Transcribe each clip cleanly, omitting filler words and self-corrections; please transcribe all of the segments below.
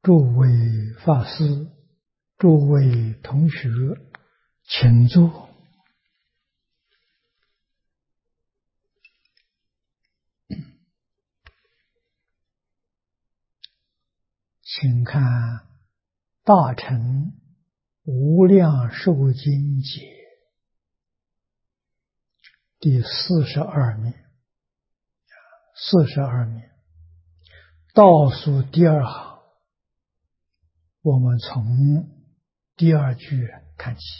诸位法师、诸位同学，请坐。请看《大乘无量寿经解》第42面，42面倒数第二行，我们从第二句看起。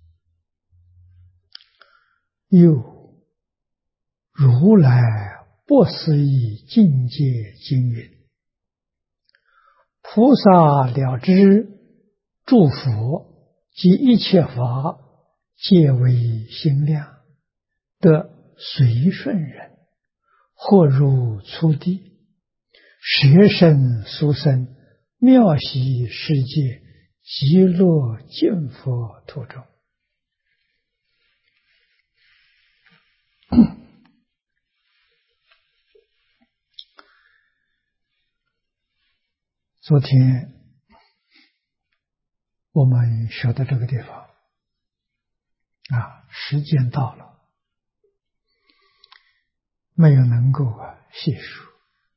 又如来不思议境界经云：菩萨了知诸佛及一切法皆为心量，得随顺人，或入初地，舍身殊胜，妙喜世界，极乐净佛土中。昨天我们学的这个地方时间到了，没有能够细数。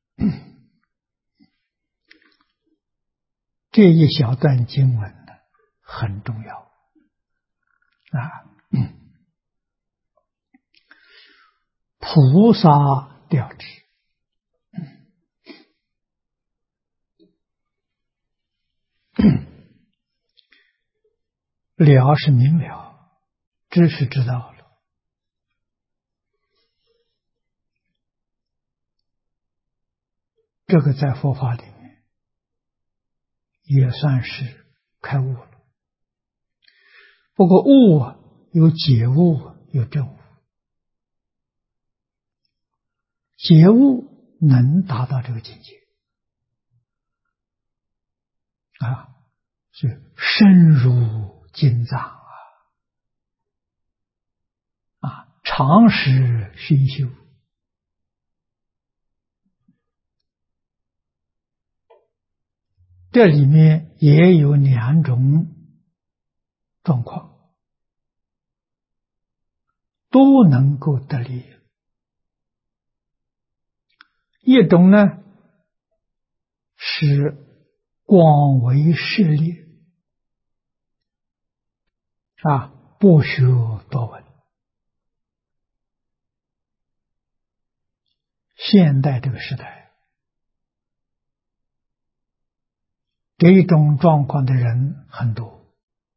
这一小段经文呢很重要菩萨了知，了是明了，知是知道了。这个在佛法里面也算是开悟了。不过悟有解悟，有证悟。解悟能达到这个境界是深入经藏长时熏修。这里面也有两种状况，都能够得利。一种呢是广为涉猎不学多闻。现代这个时代，这种状况的人很多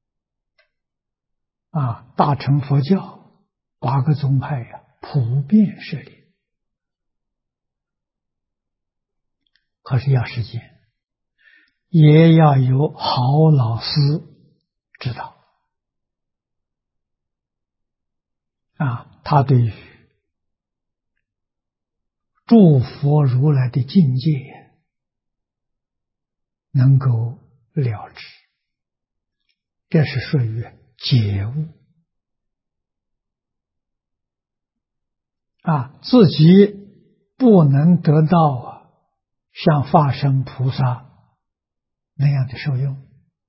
大乘佛教8个宗派普遍涉猎。可是要时间，也要有好老师指导他对于诸佛如来的境界能够了知，这是属于解悟自己不能得到像法身菩萨那样的受用。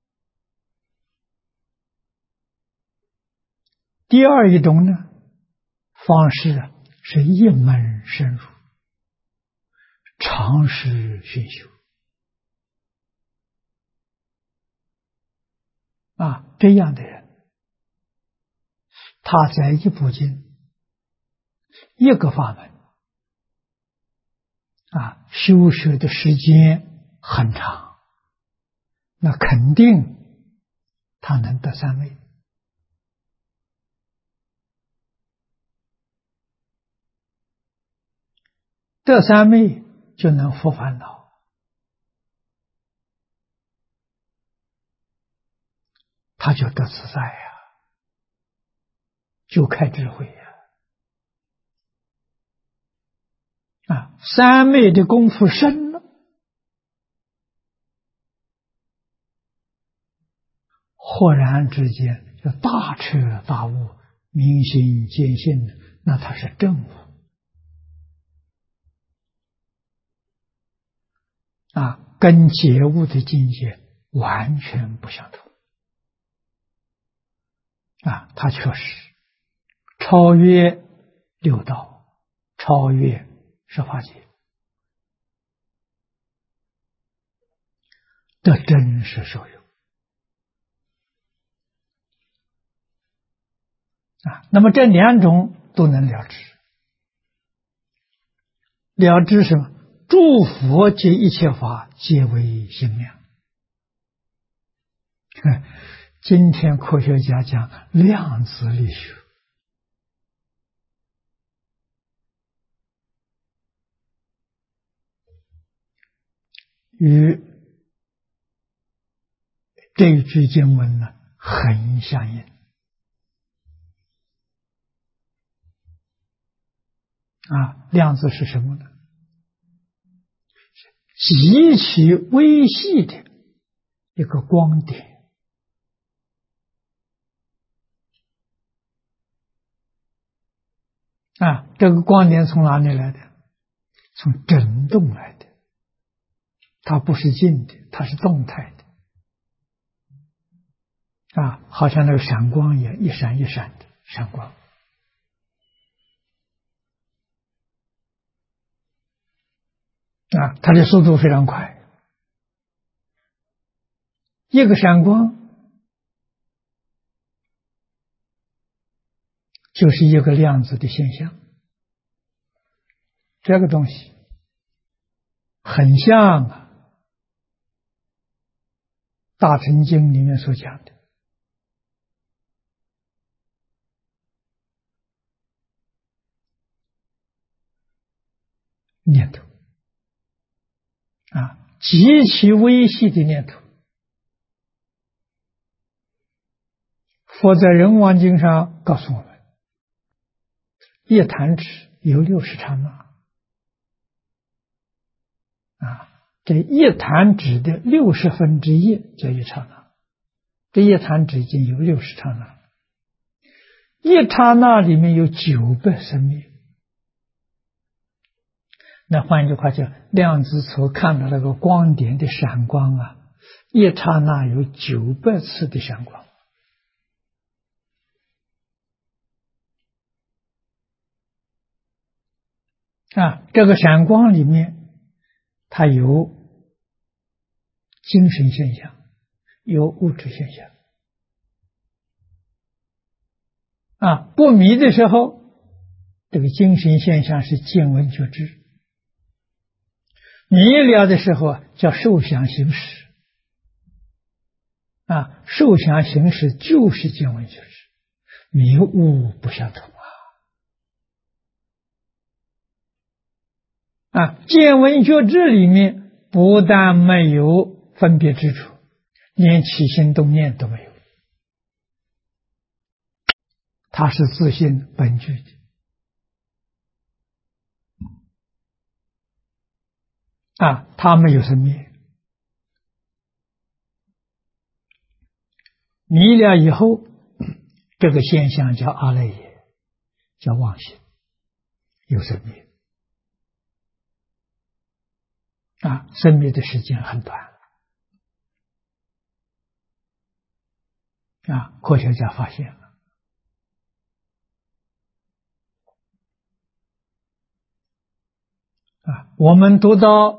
第二一种呢方式是一门深入，长时熏修这样的人，他在一部经一个法门修学的时间很长，那肯定他能得三昧。得三昧就能伏烦恼，他就得自在就开智慧三昧的功夫深了，豁然之间就大彻大悟，明心见性，那他是正悟跟觉悟的境界完全不相同它确实超越六道，超越十法界的真实受用那么这两种都能了知，了知什么？诸佛及一切法皆为心量。今天科学家讲量子力学，与这一句经文呢很相应量子是什么呢？极其微细的一个光点这个光点从哪里来的？从振动来的，它不是静的，它是动态的好像那个闪光一样，一闪一闪的闪光它的速度非常快，一个闪光就是一个量子的现象。这个东西很像大乘经里面所讲的念头极其微细的念头。佛在人王经上告诉我们，一弹指有60刹那这一弹指的1/60叫一刹那，这一弹指已经有60刹那，一刹那里面有900生灭。那换句话讲，量子所看到那个光点的闪光一刹那有900次的闪光这个闪光里面它有精神现象，有物质现象不迷的时候，这个精神现象是见闻觉知，迷了的时候叫受想行识受想行识就是见闻觉知，迷悟不相同见闻觉知里面不但没有分别之处，连起心动念都没有，它是自性本具的它没有生灭，迷了以后，这个现象叫阿赖耶，叫妄心，有生灭生灭的时间很短科学家发现了我们读到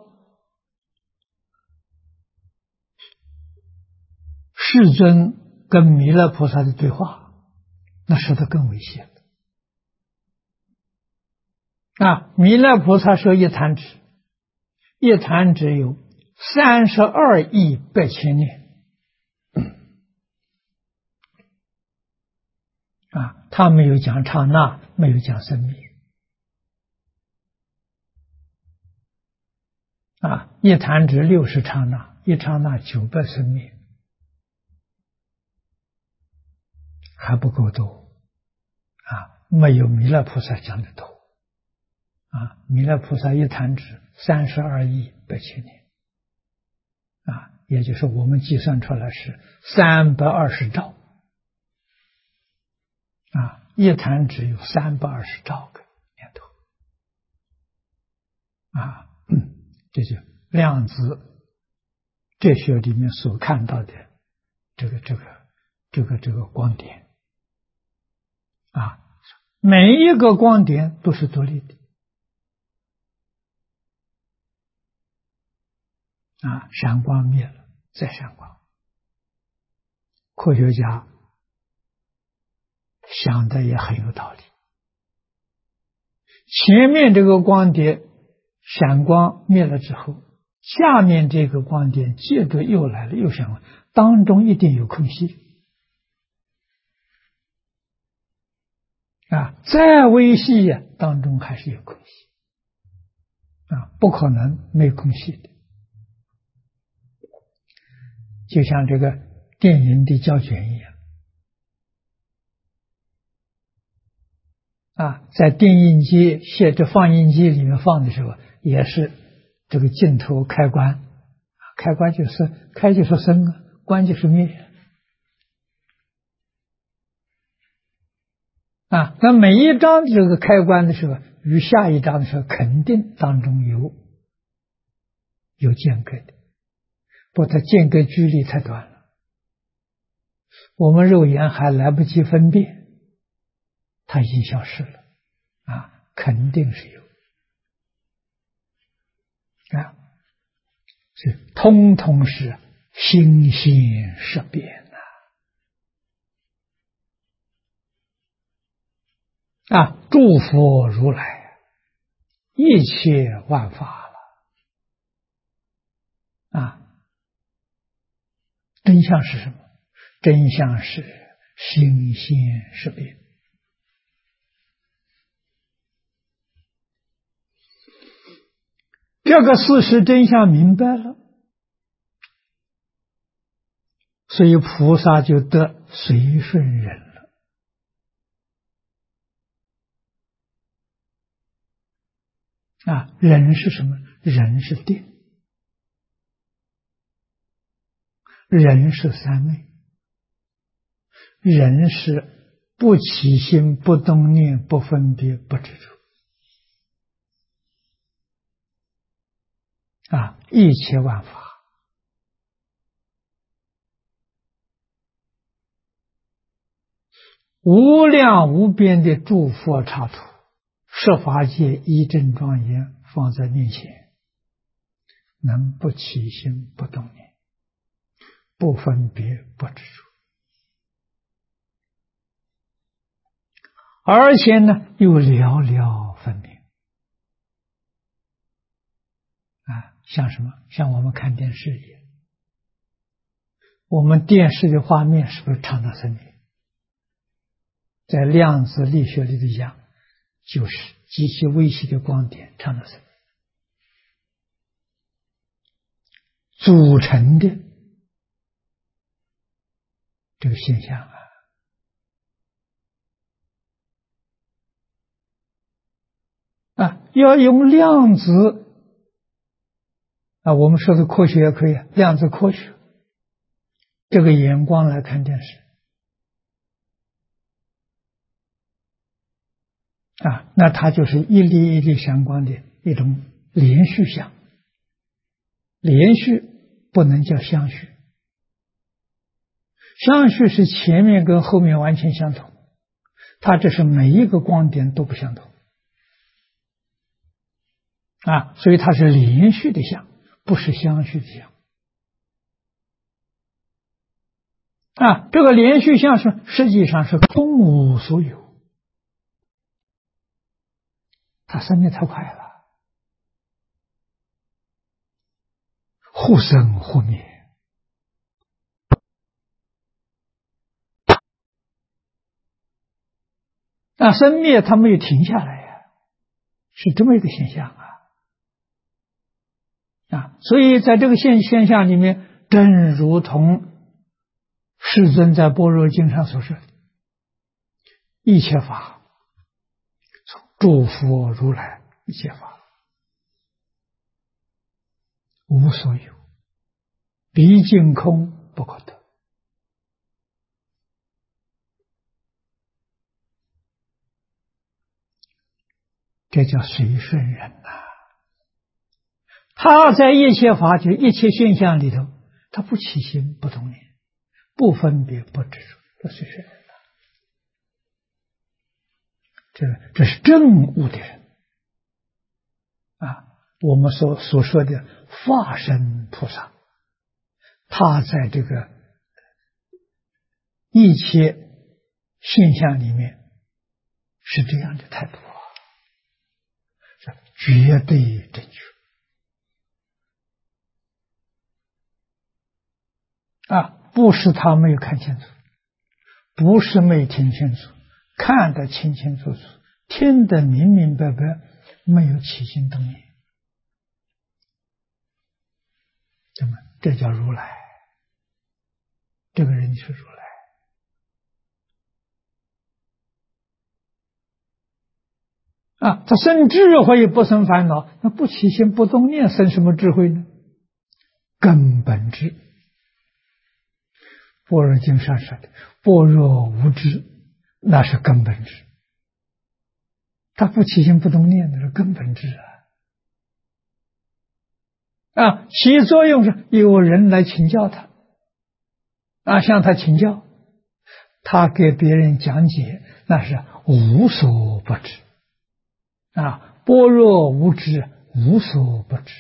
世尊跟弥勒菩萨的对话，那说的更危险弥勒菩萨说一弹指，一弹指有32亿8千年他没有讲刹那，没有讲生灭一弹指60刹那，一刹那900生灭，还不够多没有弥勒菩萨讲的多弥勒菩萨一弹指32亿8千年也就是我们计算出来是320兆一弹指有320兆个念头这就量子哲学里面所看到的这个光点啊，每一个光点都是独立的啊，闪光灭了再闪光。科学家想的也很有道理。前面这个光点闪光灭了之后，下面这个光点接着又来了，又闪光，当中一定有空隙啊，再微细呀，当中还是有空隙啊，不可能没空隙的。就像这个电影的胶卷一样啊，在电影机放映机里面放的时候，也是这个镜头开关，开关就是开就是生啊，关就是灭啊。那每一张这个开关的时候，与下一张的时候，肯定当中有间隔的，不过它间隔距离太短了，我们肉眼还来不及分辨，它已经消失了啊，肯定是有啊，是通通是心性识变啊！诸佛如来一切万法了啊！真相是什么？真相是心性识变。这个事实真相明白了，所以菩萨就得随顺忍了啊！忍是什么？忍是定，忍是三昧，忍是不起心、不动念、不分别、不执着啊！一切万法无量无边的诸佛刹土，十法界一真庄严放在面前，能不起心、不动念、不分别、不执着，而且呢又了了分明啊！像什么？像我们看电视一样，我们电视的画面是不是畅达分明？在量子力学里的讲，就是极其微细的光点畅达分明组成的这个现象啊，要用量子啊，我们说的科学也可以，量子科学这个眼光来看电视啊，那它就是一粒一粒闪光的一种连续相，连续不能叫相续，相续是前面跟后面完全相同，它这是每一个光点都不相同啊，所以它是连续的相，不是相续的相啊。这个连续相是实际上是空无所有，它生命太快了，忽生忽灭那生灭它没有停下来呀，是这么一个现象啊！所以在这个现象里面，正如同世尊在《般若经》上所说的，一切法诸佛如来一切法无所有，毕竟空不可得。这叫随顺人他在一切法就一切现象里头他不起心不动念，不分别不执着，这随顺人了。这是证悟的人啊。我们所说的化身菩萨，他在这个一切现象里面是这样的态度啊，是绝对正确啊！不是他没有看清楚，不是没听清楚，看得清清楚楚，听得明明白白，没有起心动念，那么这叫如来，这个人是如来啊！他生智慧不生烦恼，那不起心不动念生什么智慧呢？根本智。般若经上说的般若无知，那是根本智。他不起心不动念，那是根本智啊！起作用是有人来请教他啊，向他请教，他给别人讲解，那是无所不知啊！般若无知，无所不知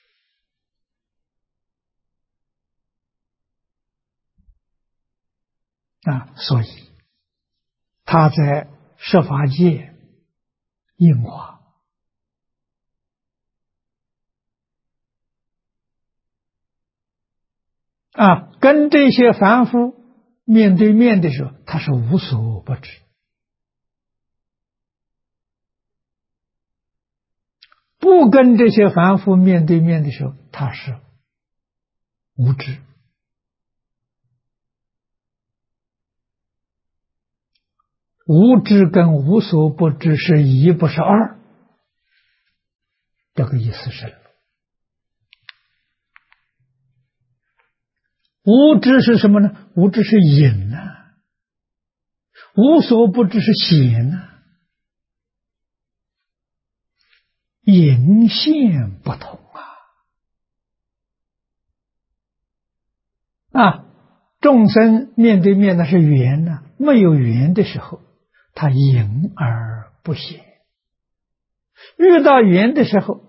啊！所以他在设法界应化啊，跟这些凡夫面对面的时候，他是无所不知；不跟这些凡夫面对面的时候，他是无知。无知跟无所不知是一，不是二，这个意思是。无知是什么呢？无知是隐啊，无所不知是显啊，隐现不同啊！众生面对面那是缘啊，没有缘的时候，他隐而不显；遇到缘的时候，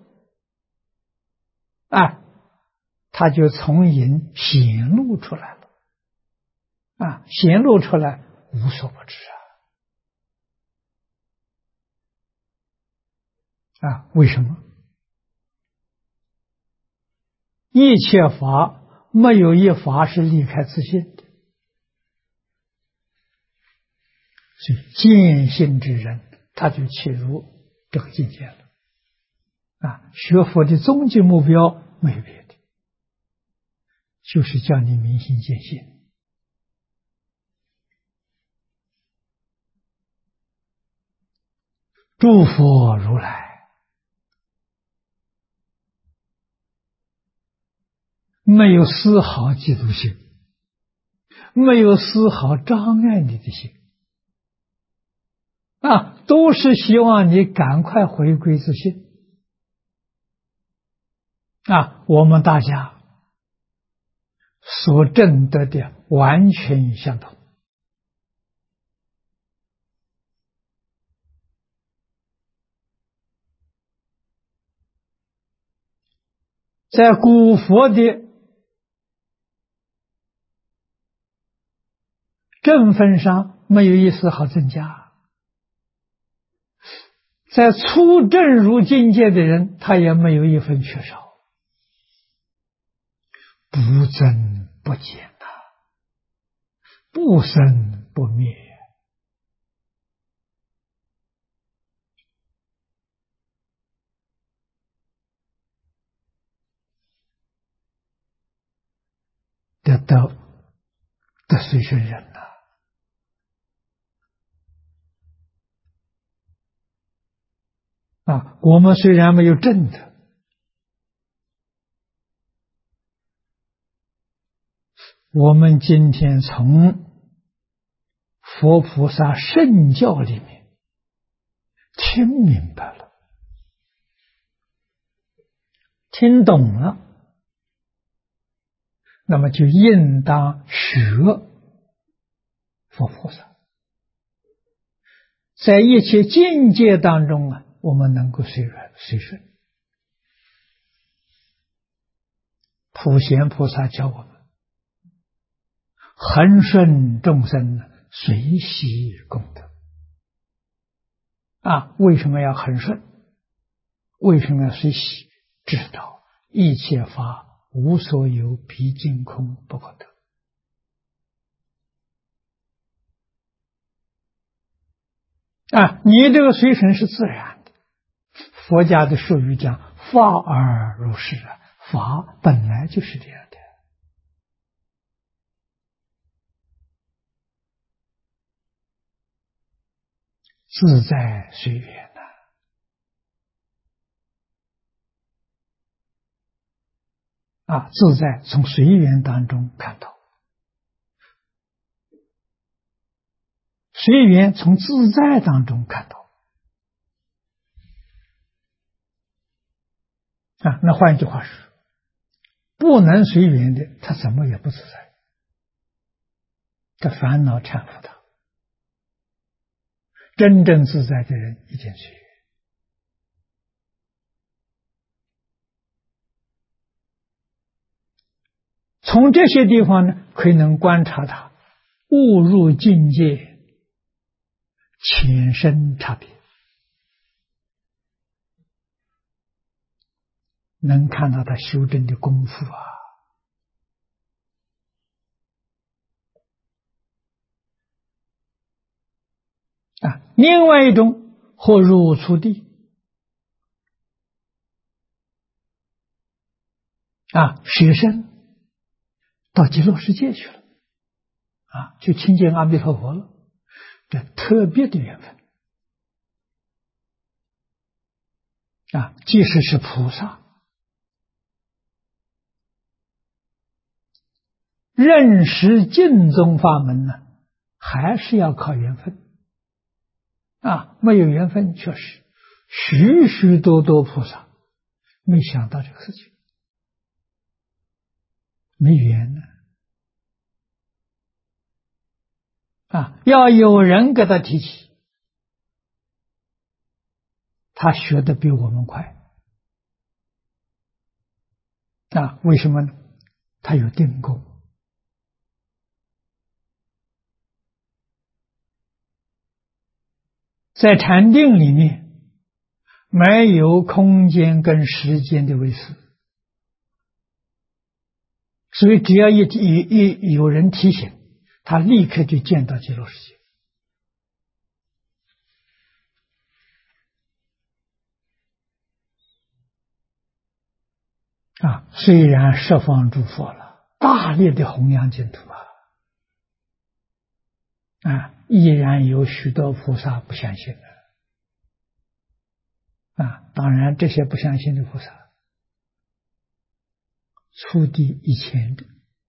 啊，他就从隐显露出来了啊，显露出来无所不知啊！为什么？一切法没有一法是离开自性的，所以见性之人他就切入这个境界了啊！学佛的终极目标没有别的，就是叫你明心见性。诸佛如来没有丝毫嫉妒心，没有丝毫障碍你的心啊，都是希望你赶快回归自性啊！我们大家所证得的完全相同。在古佛的正分上没有一丝毫增加，在初证入境界的人，他也没有一分缺少，不增不减呐，不生不灭。得随顺人呐啊！我们虽然没有证的，我们今天从佛菩萨圣教里面听明白了，听懂了， 那么就应当学佛菩萨。在一切境界当中啊，我们能够随顺。普贤菩萨教我们恒顺众生，随喜功德。为什么要恒顺？为什么要随喜？知道一切法无所有，毕竟空，不可得。你这个随顺是自然的。佛家的术语讲法而如是法本来就是这样的。自在随缘自在从随缘当中看到，随缘从自在当中看到。那换句话说，不能随缘的，他怎么也不自在，这烦恼缠缚他。真正自在的人一定随缘。从这些地方呢，可以能观察他悟入境界浅深差别，能看到他修正的功夫另外一种或入初地学生到极乐世界去了就亲近阿弥陀佛了，这特别的缘分即使是菩萨认识净宗法门呢，还是要靠缘分没有缘分，确实许许多多菩萨没想到这个事情，没缘呢要有人给他提起，他学的比我们快为什么呢？他有定功，在禅定里面没有空间跟时间的维持，所以只要有人提醒，他立刻就见到极乐世界虽然十方诸佛了，大力的弘扬净土依然有许多菩萨不相信当然这些不相信的菩萨初地以前的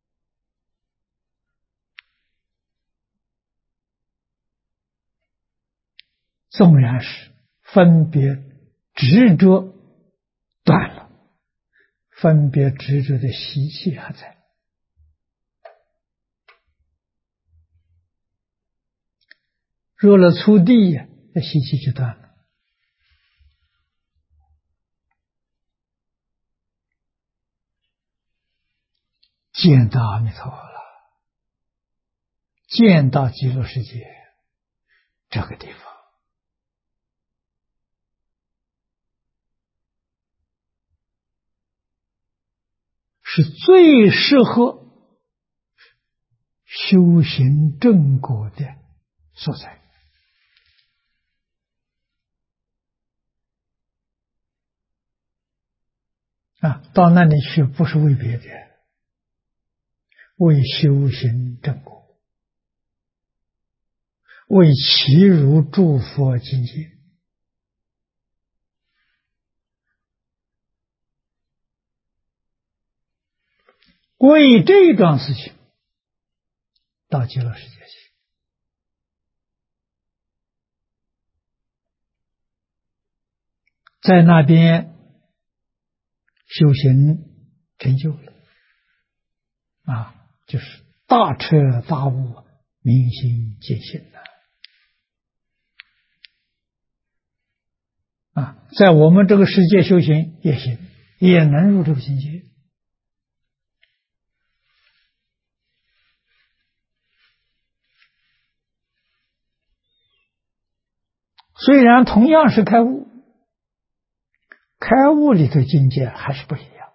纵然是分别执着断了，分别执着的习气还在，入了初地这习气就断了，见到阿弥陀佛了，见到极乐世界这个地方是最适合修行正果的所在到那里去不是为别的，为修行正果，为契入诸佛境界。为这桩事情到极乐世界去，在那边修行成就了就是大彻大悟，明心见性在我们这个世界修行也行，也能入这个境界。虽然同样是开悟，开悟里的境界还是不一样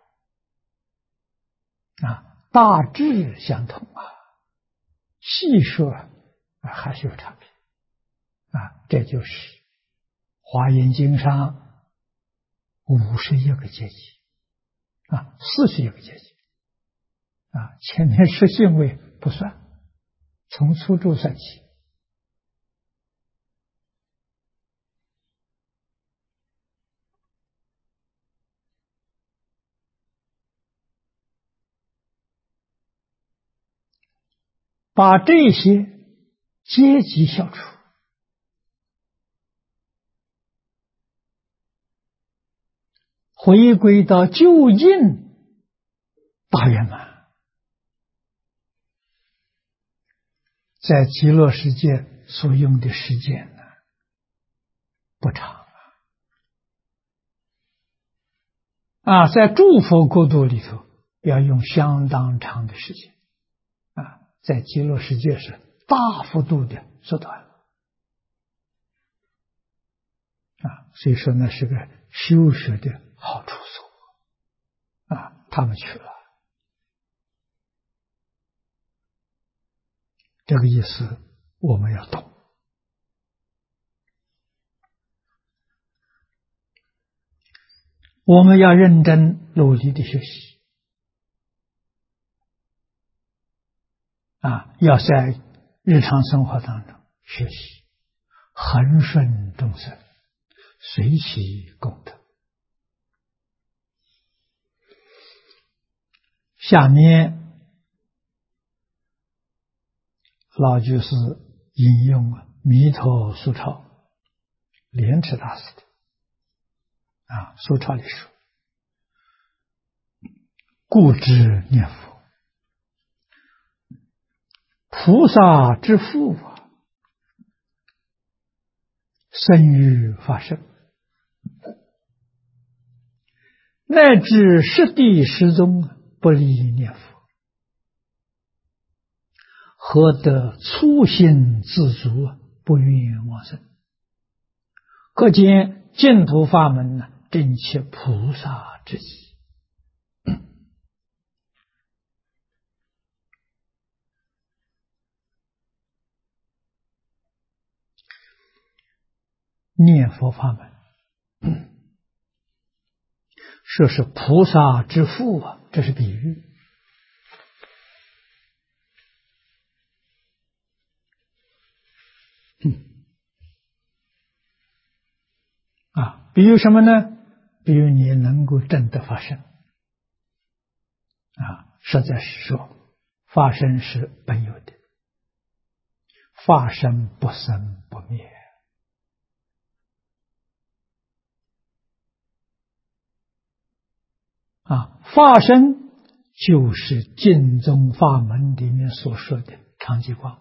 大致相同细说还是有差别这就是华严经上51个阶级41个阶级前面十信位不算，从初住算起。把这些阶级消除，回归到究竟大圆满，在极乐世界所用的时间呢不长在诸佛国度里头要用相当长的时间在极乐世界是大幅度的缩短所以说那是个修学的好处所他们去了，这个意思我们要懂。我们要认真努力的学习要在日常生活当中学习，恒顺众生，随喜功德。下面老居士引用弥陀苏钞莲池大师的苏钞里说：故知念佛，菩萨之父生于法身，乃至十地十宗不离念佛，何得粗心自足，不愿往生？可见净土法门真切菩萨之意。念佛法门说是菩萨之父这是比喻比如什么呢？比如你能够证得法身实在是说法身是本有的，法身不生不灭法身就是净宗法门里面所说的常寂光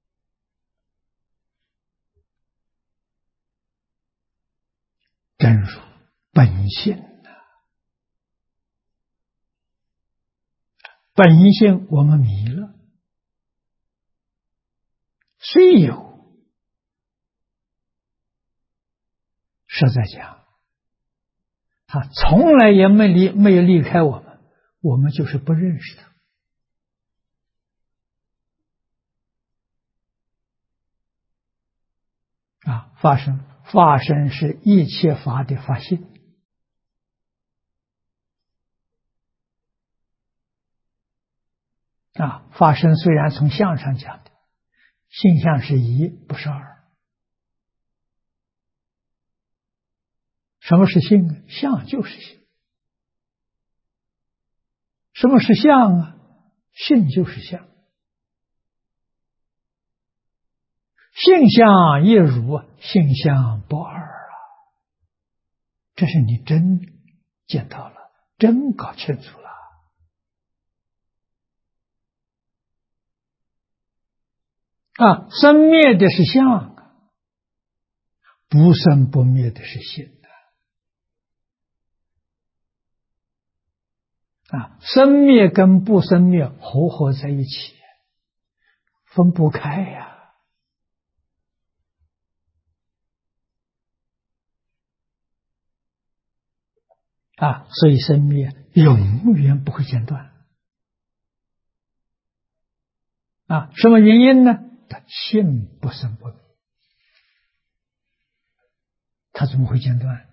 真如本性本性我们迷了，虽有，实在讲他从来也没有离开我们，我们就是不认识他法身是一切法的法性法身虽然从相上讲的性相是一不是二。什么是性？相就是性。什么是相性就是相。性相一如，性相不二这是你真见到了，真搞清楚了生灭的是相，不生不灭的是心生灭跟不生灭合合在一起，分不开呀。所以生灭永远不会间断。什么原因呢？它性不生不灭，它怎么会间断？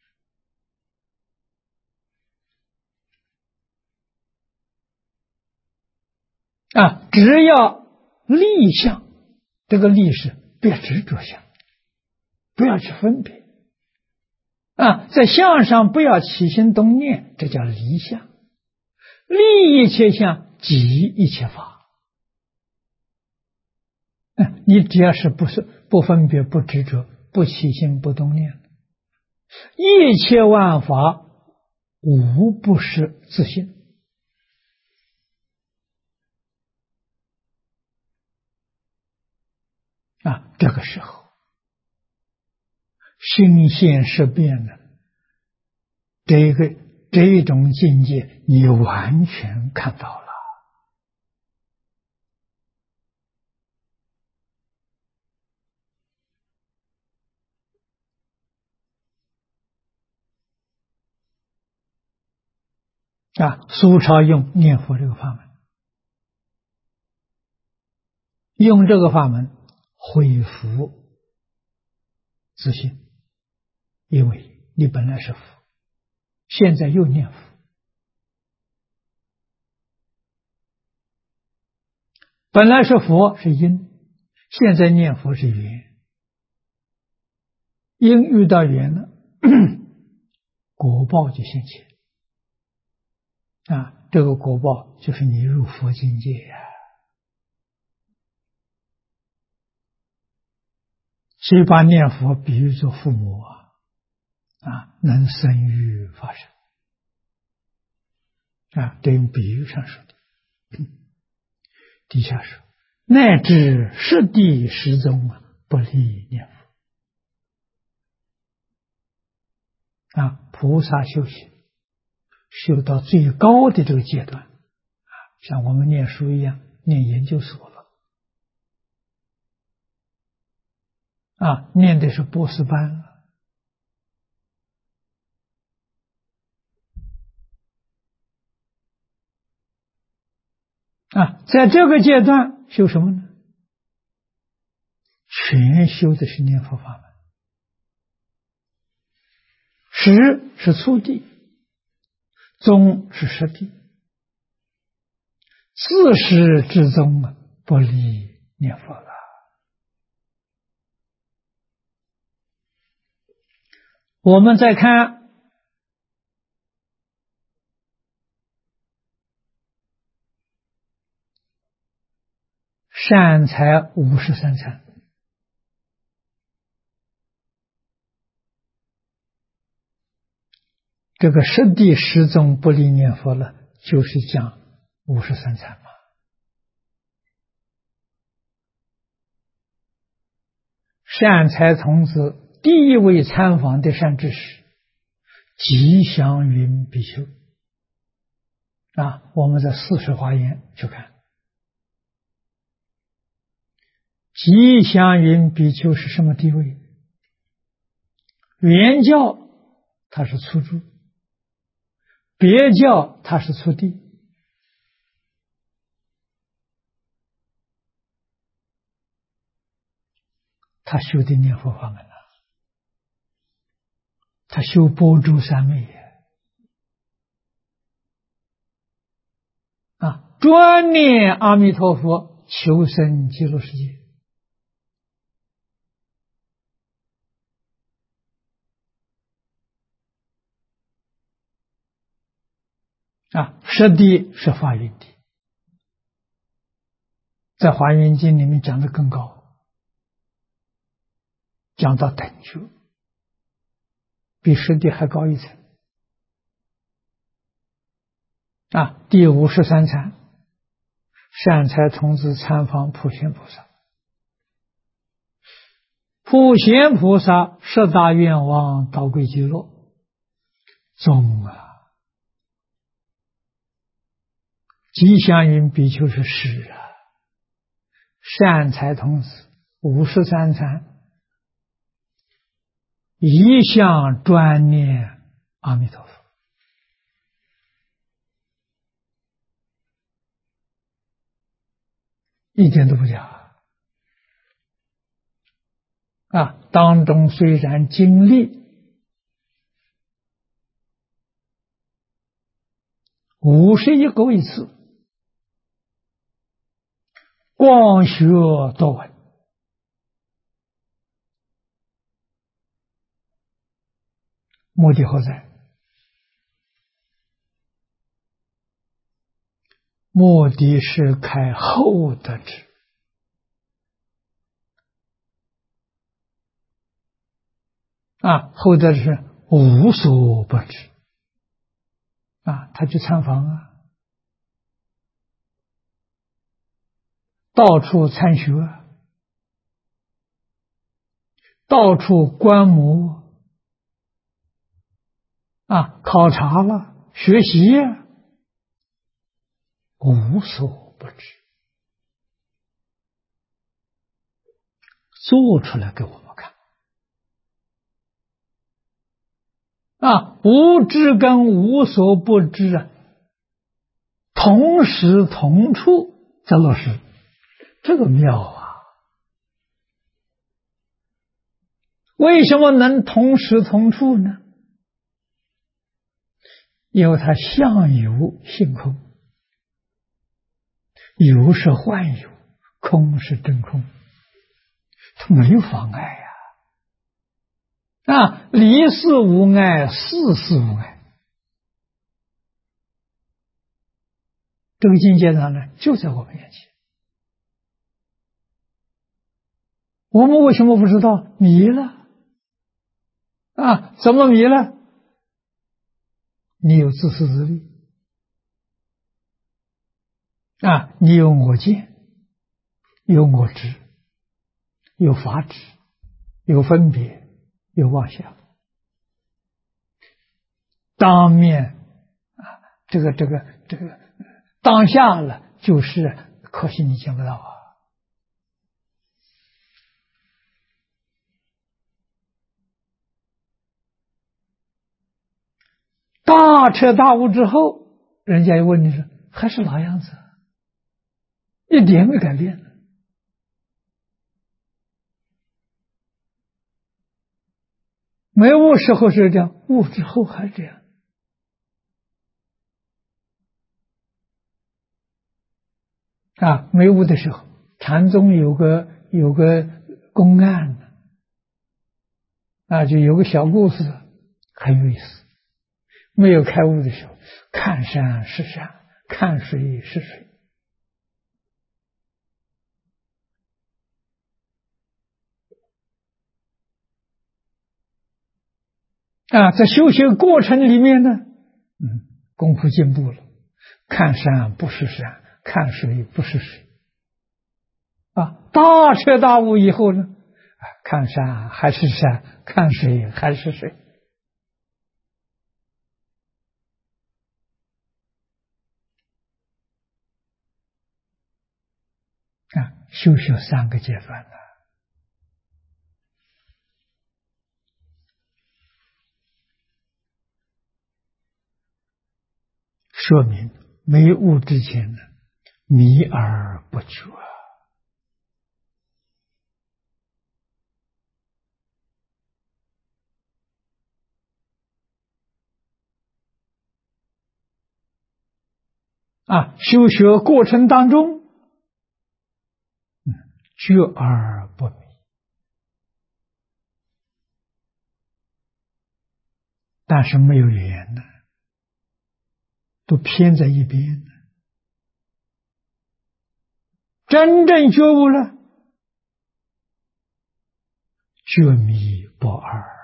只要立相，这个立是别执着相，不要去分别在相上不要起心动念，这叫离相。立一切相，即一切法。你只要是不分别、不执着、不起心、不动念，一切万法无不是自性。这个时候心现识变的这种境界，你完全看到了。苏超用念佛这个法门，用这个法门恢复自信，因为你本来是佛，现在又念佛，本来是佛是因，现在念佛是缘，因遇到缘了，果报就现前。这个果报就是你入佛境界呀。所以把念佛比喻作父母能生育发生这用比喻上说的。底下说，乃至十地十宗不离念佛菩萨修行修到最高的这个阶段像我们念书一样，念研究所了念的是博士班了在这个阶段修什么呢？全修的是念佛法门。十是初地，宗是十地，自始至终不离念佛了。我们再看善财53参，这个十地十宗不离念佛了，就是讲53参嘛。善财童子第一位参访的善知识，吉祥云比丘我们在四十华严去看，吉祥云比丘是什么地位？原教他是初住，别教他是初地。他修的念佛法门他修般舟三昧专念阿弥陀佛，求生极乐世界十地是法云地，在华严经里面讲的更高，讲到等觉，比十地还高一层第53参善财童子参访普贤菩萨， 普贤菩萨十大愿望导归极乐，宗啊！吉祥云比丘是实啊，善财童子53参，一向专念阿弥陀佛，一点都不假啊！当中虽然经历51个位次，光学多闻，目的何在？目的是开厚德智啊，厚德是无所不知啊，他去参访啊，到处参学，到处观摩啊，考察了，学习呀，无所不知，做出来给我们看啊！无知跟无所不知啊，同时同处在落实，这个妙啊！为什么能同时同处呢？因为它相由性空，有是幻有，空是真空，它没有妨碍呀！啊，离事无碍，事事无碍，这个境界上呢，就在我们眼前。我们为什么不知道？迷了啊！怎么迷了？你有自私自利啊！你有我见，有我执，有法执，有分别，有妄想。当面啊，这个当下了，就是可惜你见不到啊。大彻大悟之后，人家又问你说，还是老样子，一点没改变。没悟时候是这样，悟之后还这样。啊，没悟的时候，禅宗有个公案啊，就有个小故事，很有意思。没有开悟的时候，看山是山，看水是水。啊，在修行过程里面呢，功夫进步了，看山不是山，看水不是水。啊，大彻大悟以后呢，看山还是山，看水还是水。啊，修3个阶段的，说明没悟之前呢，迷而不觉。啊，修学过程当中，觉而不迷，但是没有缘的，都偏在一边的。真正觉悟了，觉迷不二啊！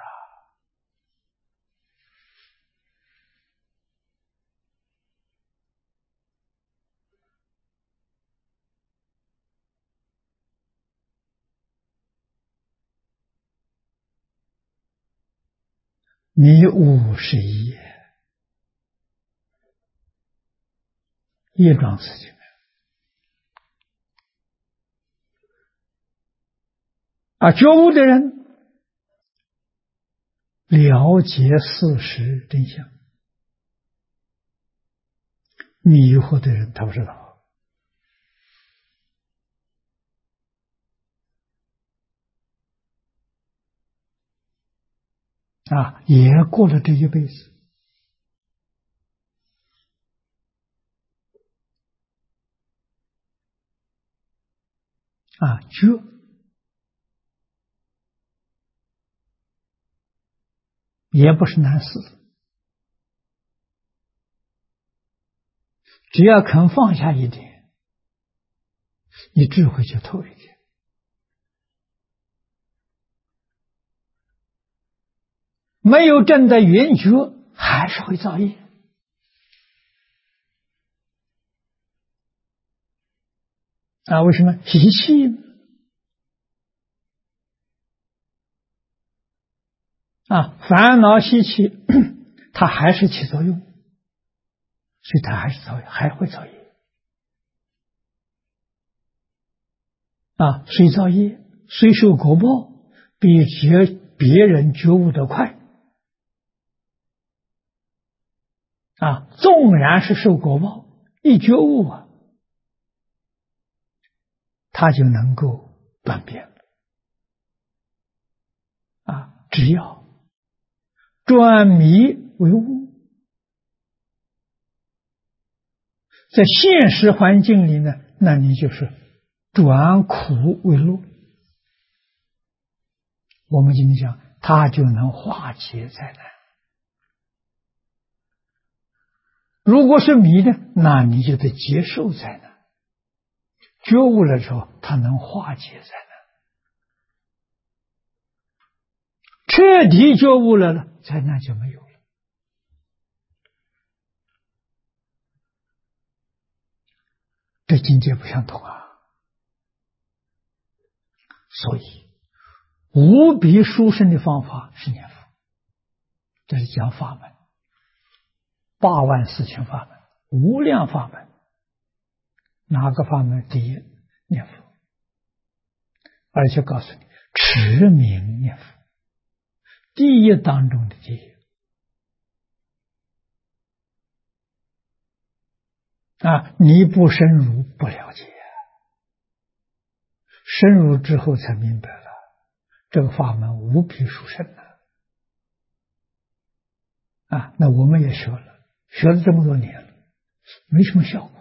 迷悟是一业障事情。觉悟的人了解事实真相，迷惑的人他不知道。也过了这一辈子。觉也不是难事，只要肯放下一点，你智慧就透一点。没有证的圆觉，还是会造业。为什么？习气烦恼习气，它还是起作用，所以它还是造业，还会造业。谁造业，谁受果报，比别人觉悟得快。纵然是受果报，一觉悟他就能够断变了。只要转迷为悟，在现实环境里呢，那你就是转苦为乐。我们今天讲，他就能化解灾难。如果是迷的，那你就得接受灾难。觉悟了之后，他能化解灾难。彻底觉悟了，灾难就没有了。这境界不相同所以无比殊胜的方法是念佛。这是讲法门，84000法门，无量法门。哪个法门第一？念佛。而且告诉你，持名念佛，第一当中的第一。你不深入不了解，深入之后才明白了，这个法门无比殊胜那我们也学了这么多年了，没什么效果。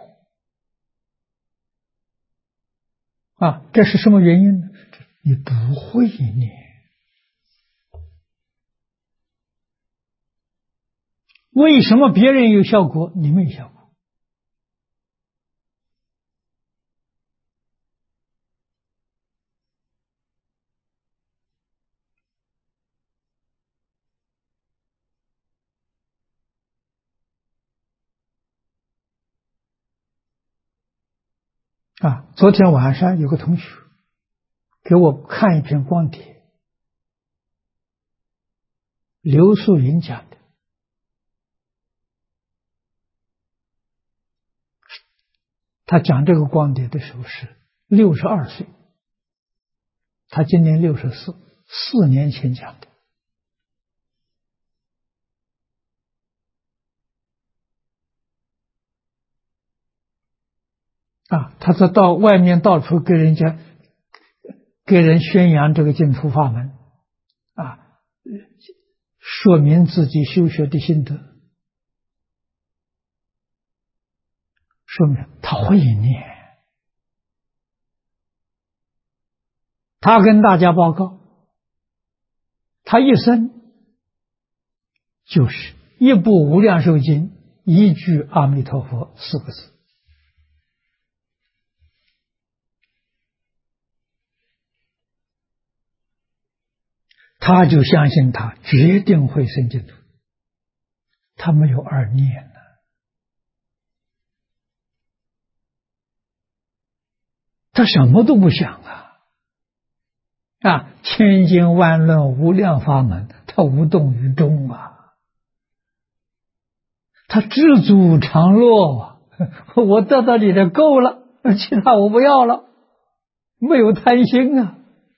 这是什么原因呢？你不会念。为什么别人有效果，你没效果？昨天晚上有个同学给我看一篇光碟，刘素云讲的。他讲这个光碟的时候是62岁，他今年64， 4年前讲的。他到外面到处给人宣扬这个净土法门说明自己修学的心得，说明他会念。他跟大家报告，他一生就是一部无量寿经，一句阿弥陀佛4个字。他就相信他决定会生净土，他没有二念他什么都不想千经万论无量法门， 他无动于衷啊，他知足常乐啊，我得到你的够了，其他我不要了，没有贪心啊。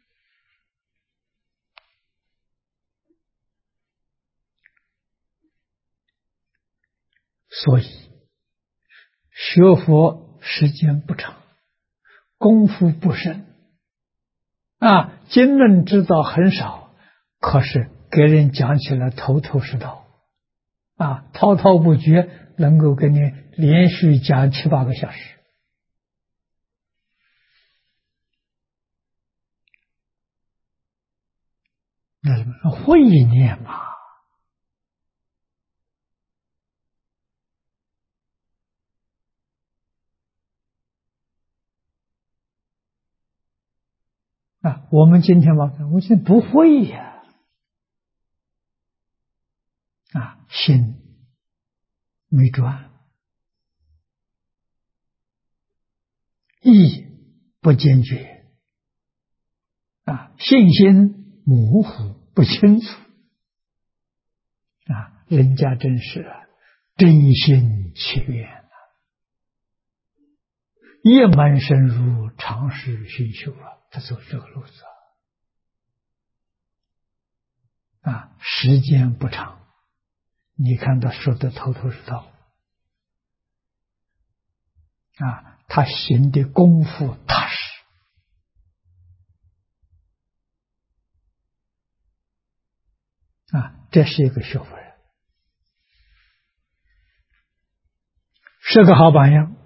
所以学佛时间不长，功夫不深啊，经论知道很少，可是给人讲起来头头是道啊，滔滔不绝，能够给你连续讲7、8个小时。那什么慧念嘛？啊，我们今天嘛，我今天不会呀，啊，心没转，意不坚决，啊，信心模糊不清楚，啊，人家真是真心切愿，一门深入，长时熏修啊，他走这个路子啊，时间不长，你看他说的头头是道啊，他行的功夫踏实啊，这是一个学佛人，是个好榜样。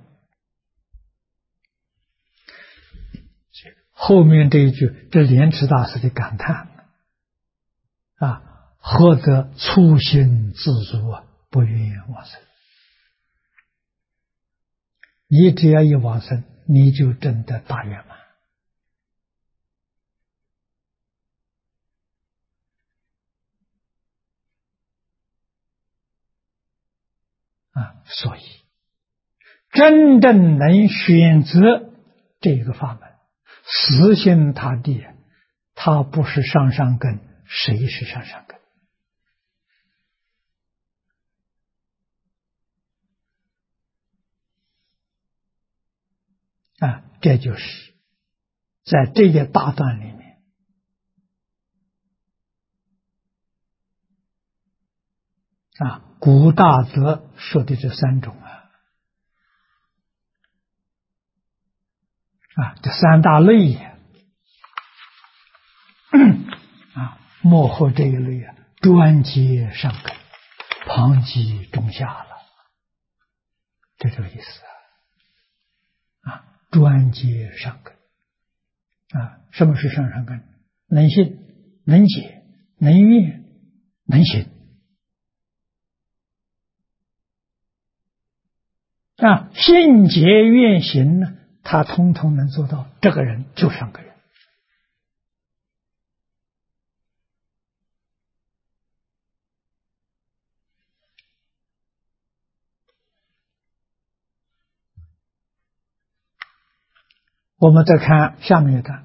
后面这一句，这莲池大师的感叹啊，何得粗心自足啊，不愿往生。你只要一往生，你就真的大圆满啊！所以真正能选择这个法门，死心塌地，他不是上上根，谁是上上根？啊，这就是在这个大段里面啊，古大德说的这3种这3大类末后这一类专接上根，旁及中下了，这个意思专接上根什么是上根？能信、能解、能愿、能行信解愿行呢，他通通能做到，这个人就上根人。我们再看下面一段，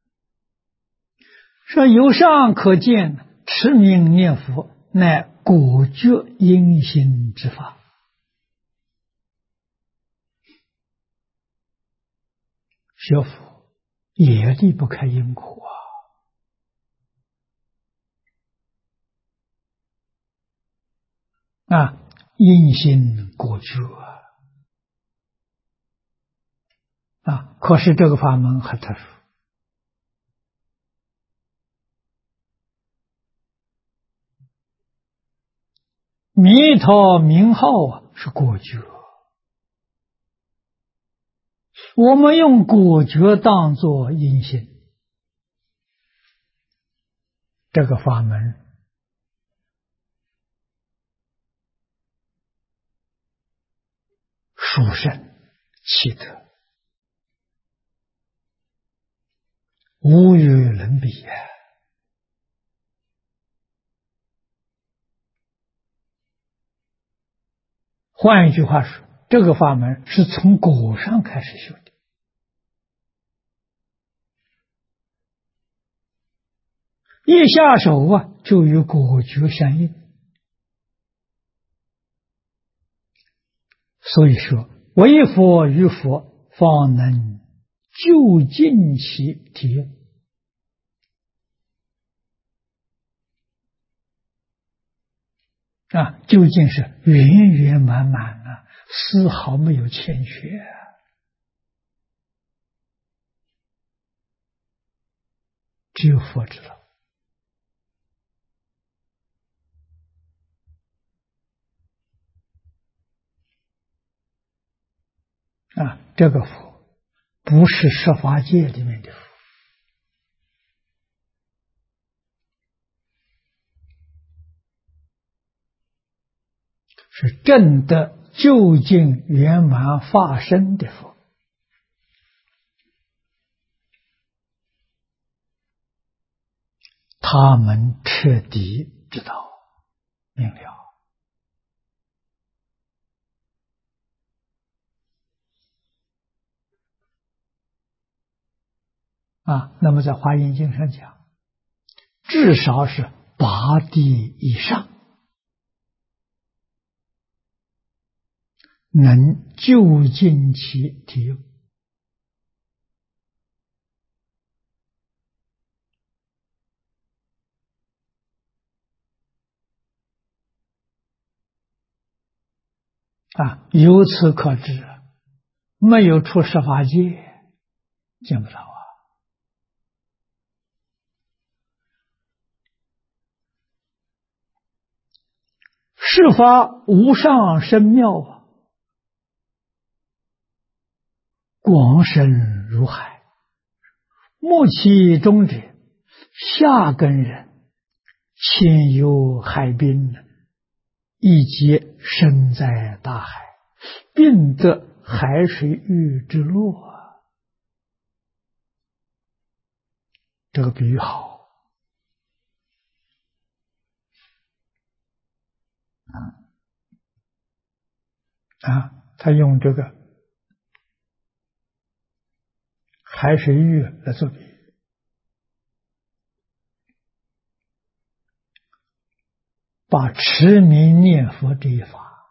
说由上可见，持名念佛乃果决因行之法。学佛也离不开因果因行果决可是这个法门很特殊，弥陀名号是果决，我们用果决当作因行，这个法门殊胜奇特，无与伦比换一句话说，这个法门是从果上开始修的，一下手就与果觉相应。所以说，唯佛与佛方能究竟其体用。究竟是圆圆满满啊，丝毫没有欠缺啊。只有佛知道。这个佛不是十法界里面的佛，是正的究竟圆满化身的佛。他们彻底知道明了。那么在华严经上讲，至少是8地以上能究竟其体用。由此可知，没有出十法界，见不到啊。是法无上深妙啊，广深如海。目其中者，下根人，潜游海滨，以及身在大海，并得海水浴之乐啊。这个比喻好。他用这个海水浴来做比喻。把持名念佛这一法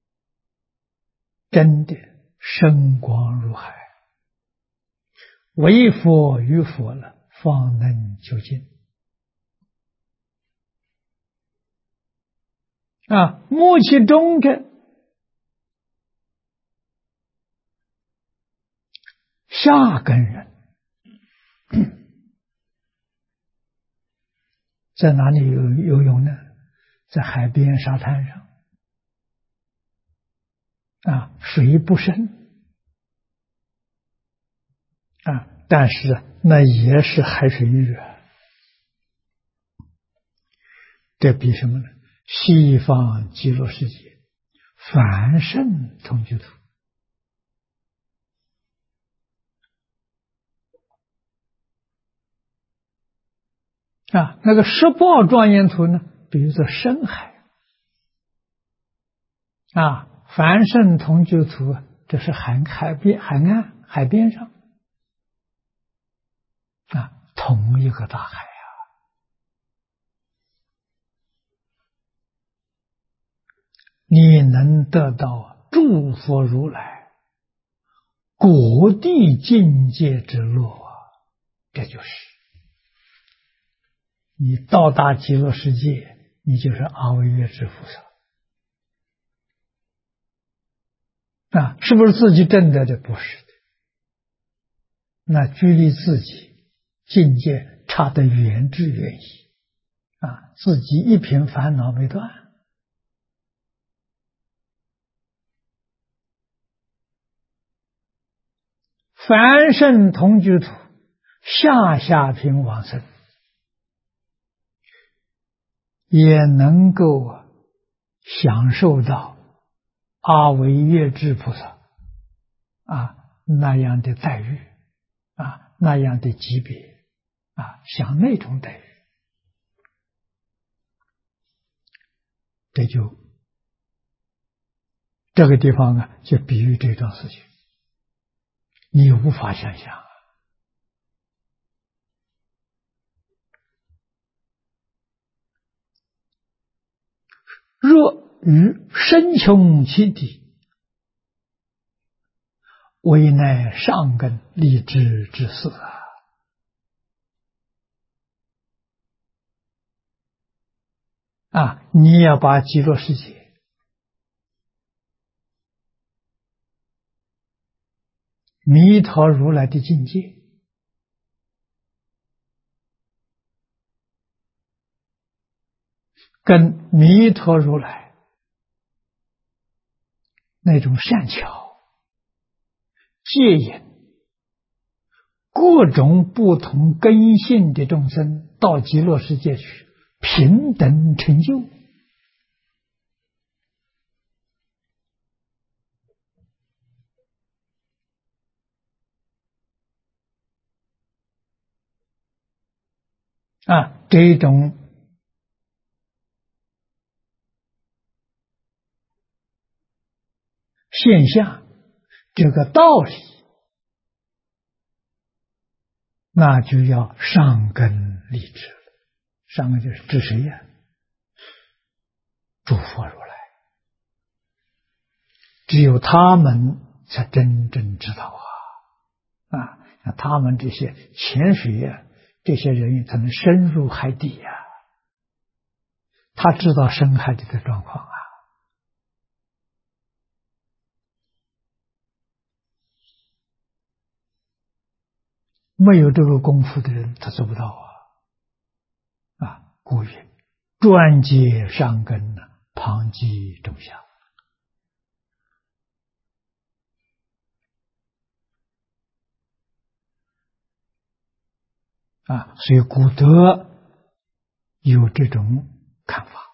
真的深广如海，唯佛与佛了，方能究竟。目其中者，下根人在哪里游泳呢？在海边沙滩上，水不深，但是那也是海水浴啊。这比什么呢？西方极乐世界凡圣同居土。那个十报庄严土呢，比如说深海。凡圣同居土，这是海边、海岸、海边上，同一个大海啊。你能得到诸佛如来果地境界之乐啊，这就是你到达极乐世界，你就是阿惟越致菩萨。是不是自己证得的？不是的，那距离自己境界差得远之远矣。自己一品烦恼没断。凡圣同居土，下品往生，也能够享受到阿惟越致菩萨那样的待遇那样的级别像那种待遇，这个地方就比喻这桩事情，你无法想象。 若于身穷其底，唯乃上根立志之事你要把极乐世界弥陀如来的境界跟弥陀如来那种善巧戒引各种不同根性的众生到极乐世界去平等成就这种现象，这个道理，那就要上根立志了。上根就是指谁呀？诸佛如来，只有他们才真正知道他们这些潜水这些人员才能深入海底他知道深海底的状况没有这个功夫的人，他做不到故曰专接上根旁及中下所以古德有这种看法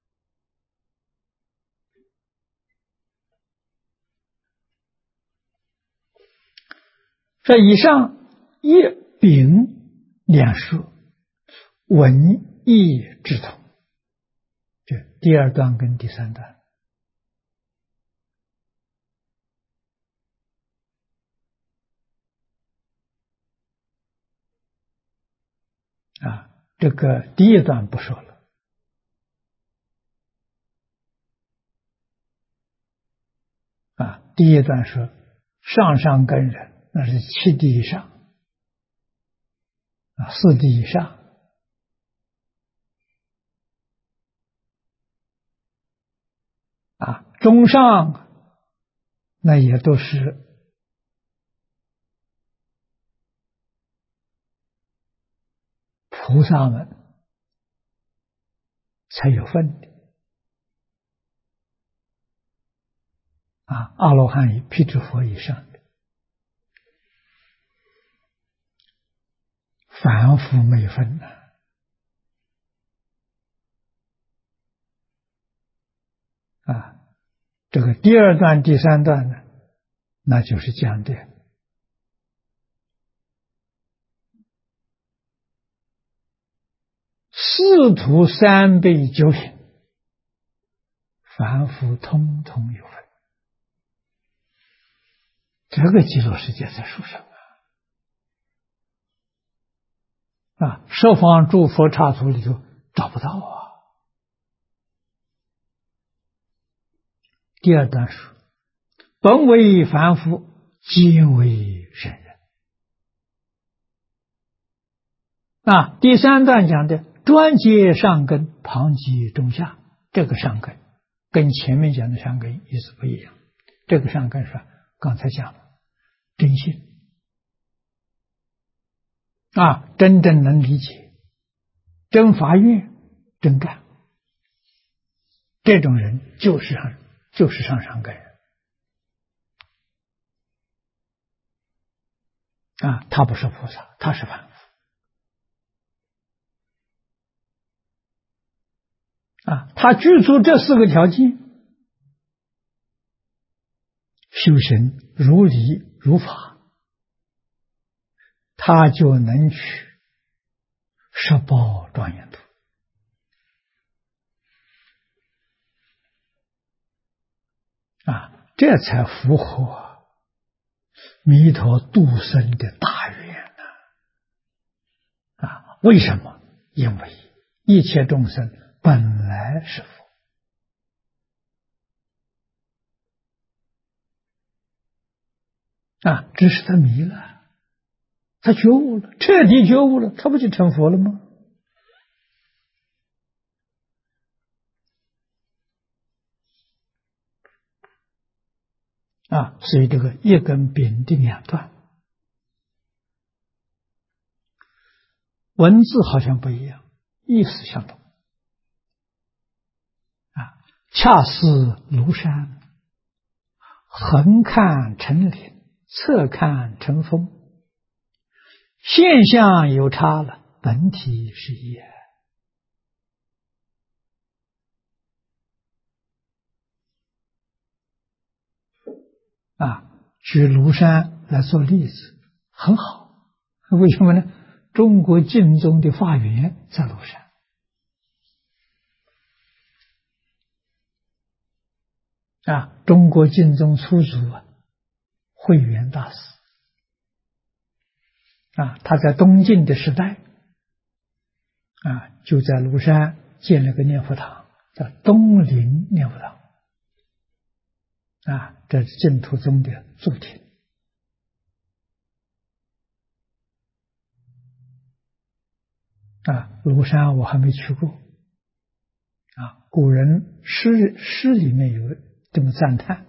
这以上一丙两说文义之同，就第二段跟第三段这个第一段不说了第一段说上根人那是七地以上四地以上中上那也都是菩萨们才有份的阿罗汉与辟支佛以上的凡夫没分这个第二段第三段呢，那就是讲的四土三辈九品凡夫通通有份，这个极乐世界在书上十方诸佛刹土里头找不到第二段说本为凡夫皆为圣人第三段讲的专接上根旁及中下，这个上根跟前面讲的上根意思不一样，这个上根是刚才讲了真心真正能理解真发愿真干，这种人就是上根人他不是菩萨，他是凡夫他具足这四个条件，修行如理如法，他就能取十报庄严土这才符合弥陀度生的大愿为什么？因为一切众生本来是佛只是他迷了，他觉悟了，彻底觉悟了，他不就成佛了吗？所以这个一根柄定两断，文字好像不一样，意思相同。恰似庐山，横看成岭，侧看成峰，现象有差了，本体是一。举庐山来做例子，很好。为什么呢？中国净宗的法源在庐山。中国净宗初祖慧远大师他在东晋的时代就在庐山建了个念佛堂，叫东林念佛堂这是净土宗的祖庭。庐山我还没去过古人诗里面有这么赞叹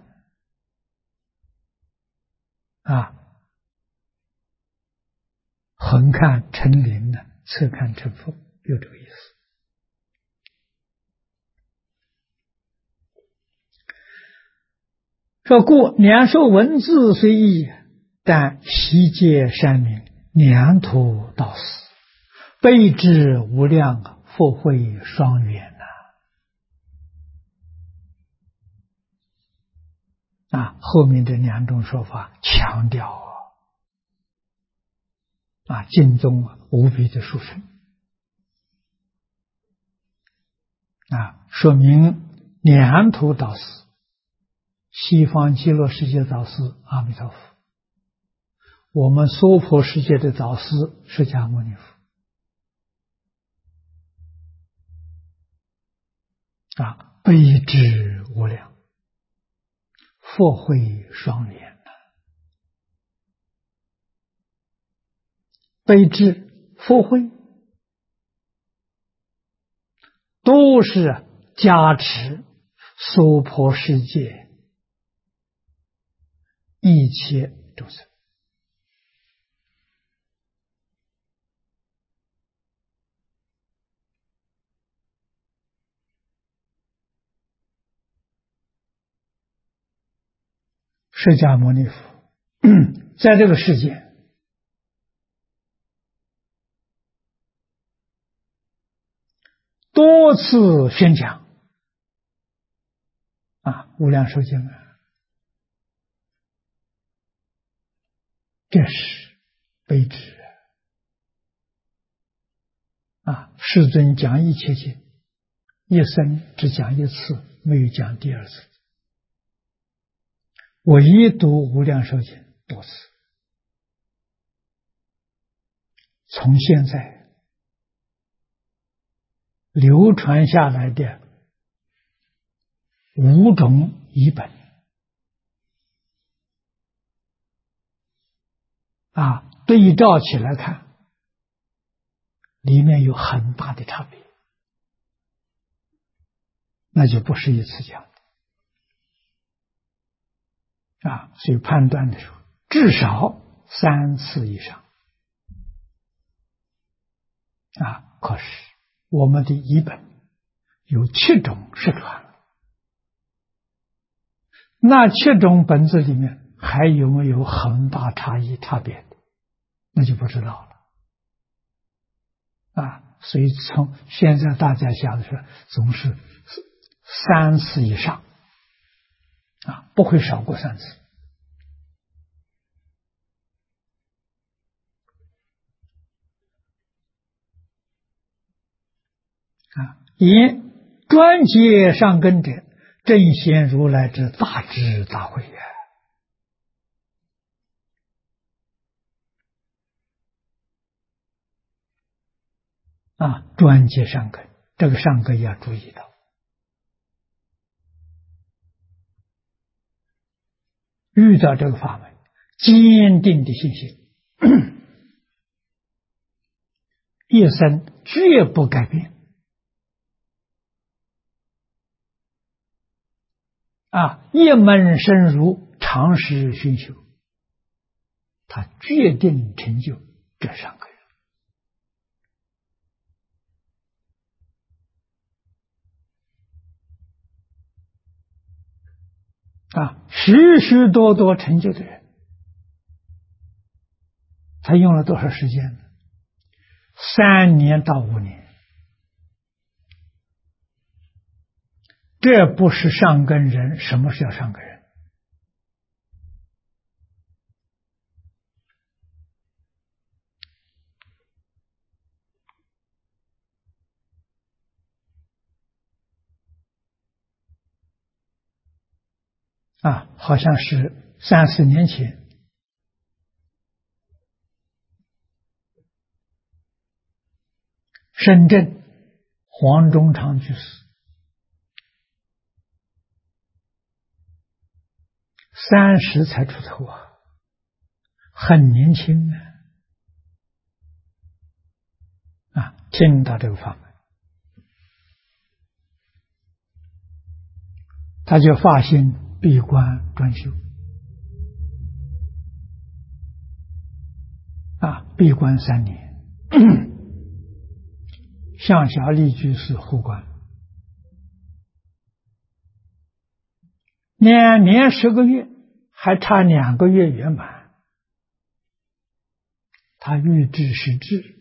横看成岭呢，侧看成峰，有这个意思。说故两受文字虽异，但悉皆山名，两途道死，悲之无量，佛慧双圆后面这两种说法强调净宗无比的殊胜说明两途导师，西方极乐世界导师阿弥陀佛，我们娑婆世界的导师释迦牟尼佛悲之无量，佛慧双圆悲智佛慧都是加持娑婆世界一切众生释迦牟尼佛在这个世界多次宣讲无量寿经这是悲智世尊讲一切经，一生只讲一次，没有讲第二次，唯一读无量寿经多次。从现在流传下来的5种译本对照起来看，里面有很大的差别，那就不是一次讲的所以判断的时候至少3次以上可是我们的译本有7种失传，那7种本子里面还有没有很大差别的，那就不知道了所以从现在大家想的是总是3次以上不会少过3次因专结上根者，正显如来之大智大慧专结上根，这个上根要注意到，遇到这个法门坚定的信心，一生绝不改变。一门深入，长时熏修，他决定成就这3个人。许许多多成就的人，他用了多少时间呢？3年到5年。这不是上根人，什么是叫上根人？好像是3、4年前，深圳黄忠昌居士30才出头很年轻听到这个法门，他就发心闭关专修，闭关3年，向小利居士护关2年10个月，还差2个月圆满，他欲知时至，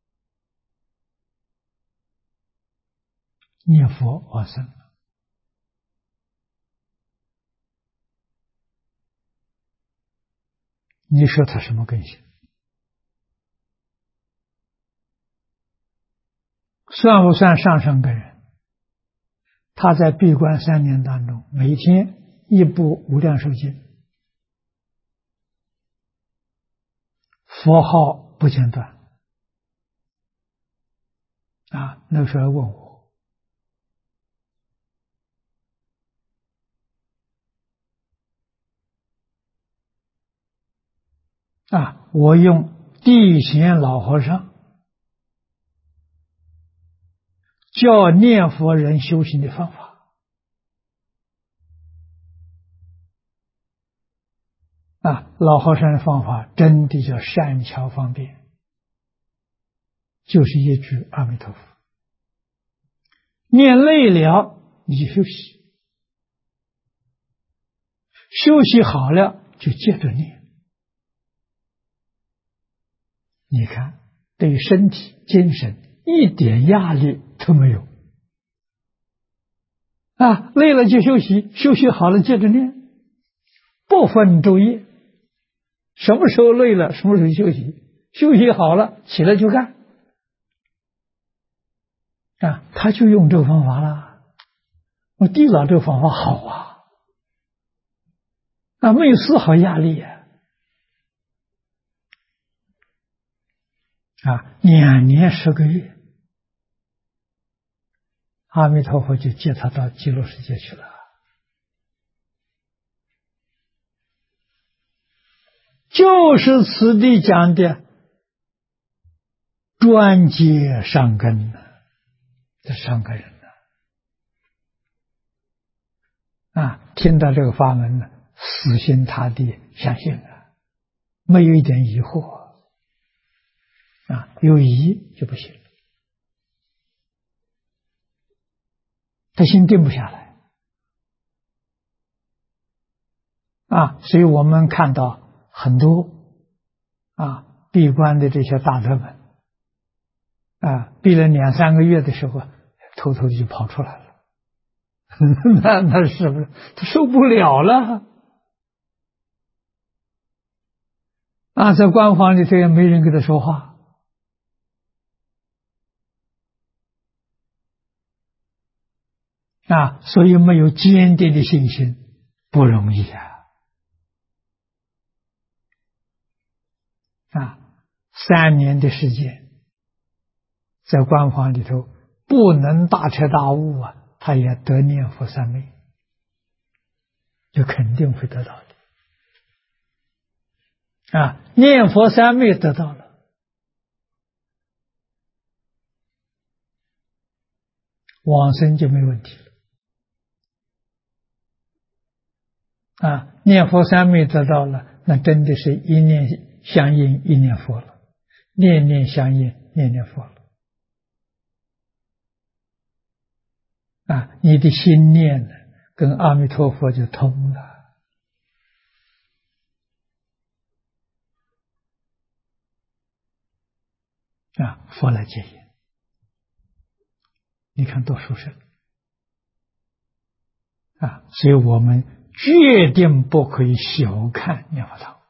念佛往生。你说他什么根性？算不算上乘根人？他在闭关3年当中，每天1部无量寿经，佛号不间断。那个时候问我，我用地贤老和尚教念佛人修行的方法，老和尚的方法真的叫善巧方便，就是一句阿弥陀佛，念累了你就休息，休息好了就接着念。你看，对身体精神一点压力都没有。累了就休息，休息好了接着念，不分昼夜，什么时候累了什么时候休息，休息好了起来就干。他就用这个方法了。我地老这个方法好没有丝毫压力2年10个月，阿弥陀佛就接他到极乐世界去了。就是此地讲的专接上根这上根人听到这个法门死心塌地相信没有一点疑惑有疑就不行，他心定不下来所以我们看到很多闭关的这些大德们闭了2、3个月的时候偷偷就跑出来了那是不是他受不了了在关房里头也没人跟他说话所以没有坚定的信心不容易3年的时间在关房里头不能大彻大悟他也得念佛3昧，就肯定会得到的念佛三昧得到了，往生就没问题了。念佛三昧得到了，那真的是一念相应一念佛了，念念相应念念佛了。你的心念呢，跟阿弥陀佛就通了。佛来接引，你看多殊胜所以我们决定不可以小看念佛堂。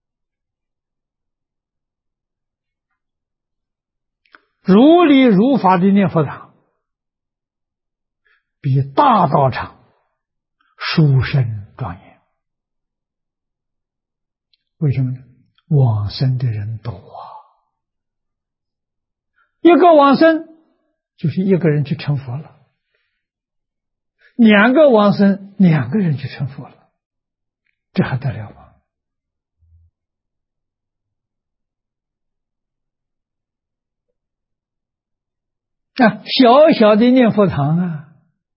如理如法的念佛堂，比大道场殊胜庄严。为什么呢？往生的人多一个往生就是一个人去成佛了，两个往生两个人去成佛了，这还得了吗？小小的念佛堂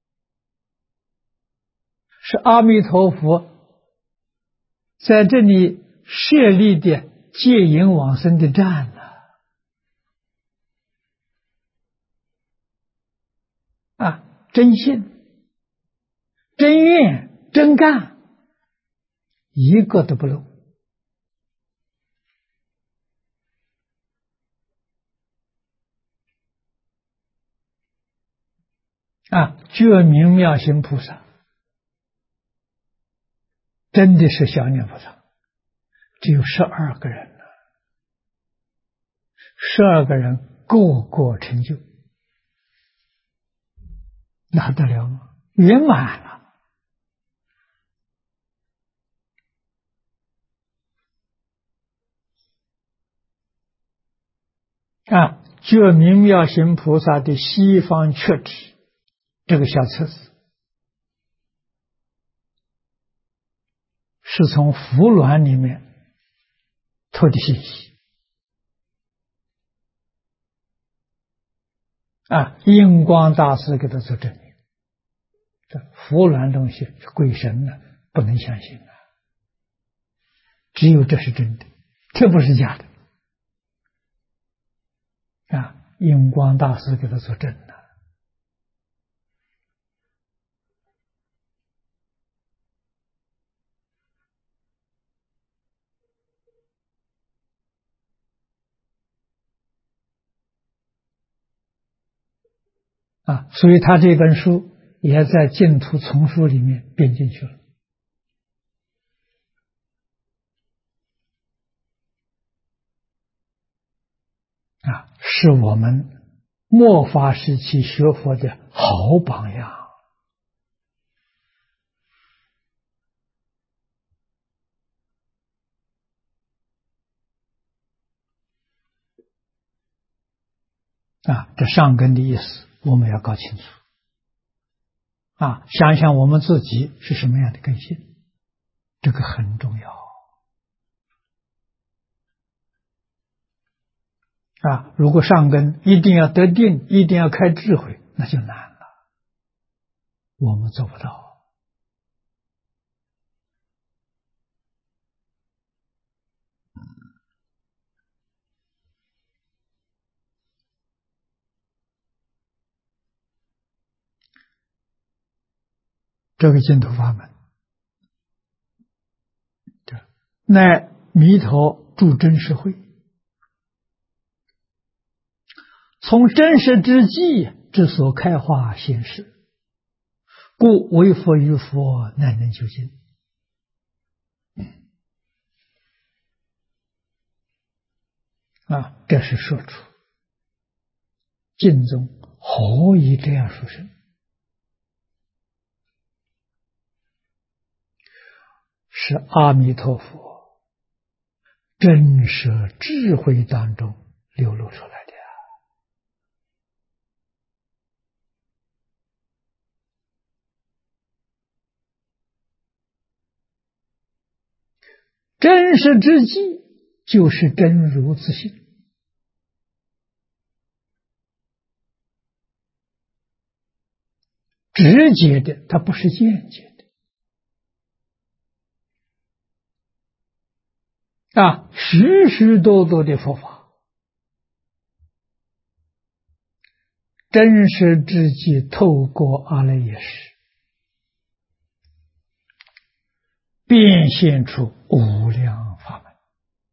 是阿弥陀佛在这里设立的戒引往生的站真信、真愿、真干，一个都不漏。觉明妙行菩萨真的是小念佛堂，只有12个人了，12个人个个成就，那得了吗？圆满了。觉明妙行菩萨的西方确旨这个小册子，是从扶鸾里面脱的信息印光大师给他做证明，这扶鸾东西是鬼神不能相信只有这是真的，这不是假的印光大师给他做证所以他这本书也在净土丛书里面编进去了是我们末法时期学佛的好榜样这上根的意思我们要搞清楚想想我们自己是什么样的根性，这个很重要如果上根一定要得定，一定要开智慧，那就难了，我们做不到这个净土法门乃弥陀助真实慧，从真实之际之所开化显示，故为佛于佛乃能究竟这是说出净宗何以这样说声，是阿弥陀佛真实智慧当中流露出来的真实之际就是真如自性。直接的，它不是间接的许许多多的佛法，真实之际透过阿赖耶识，变现出无量法门。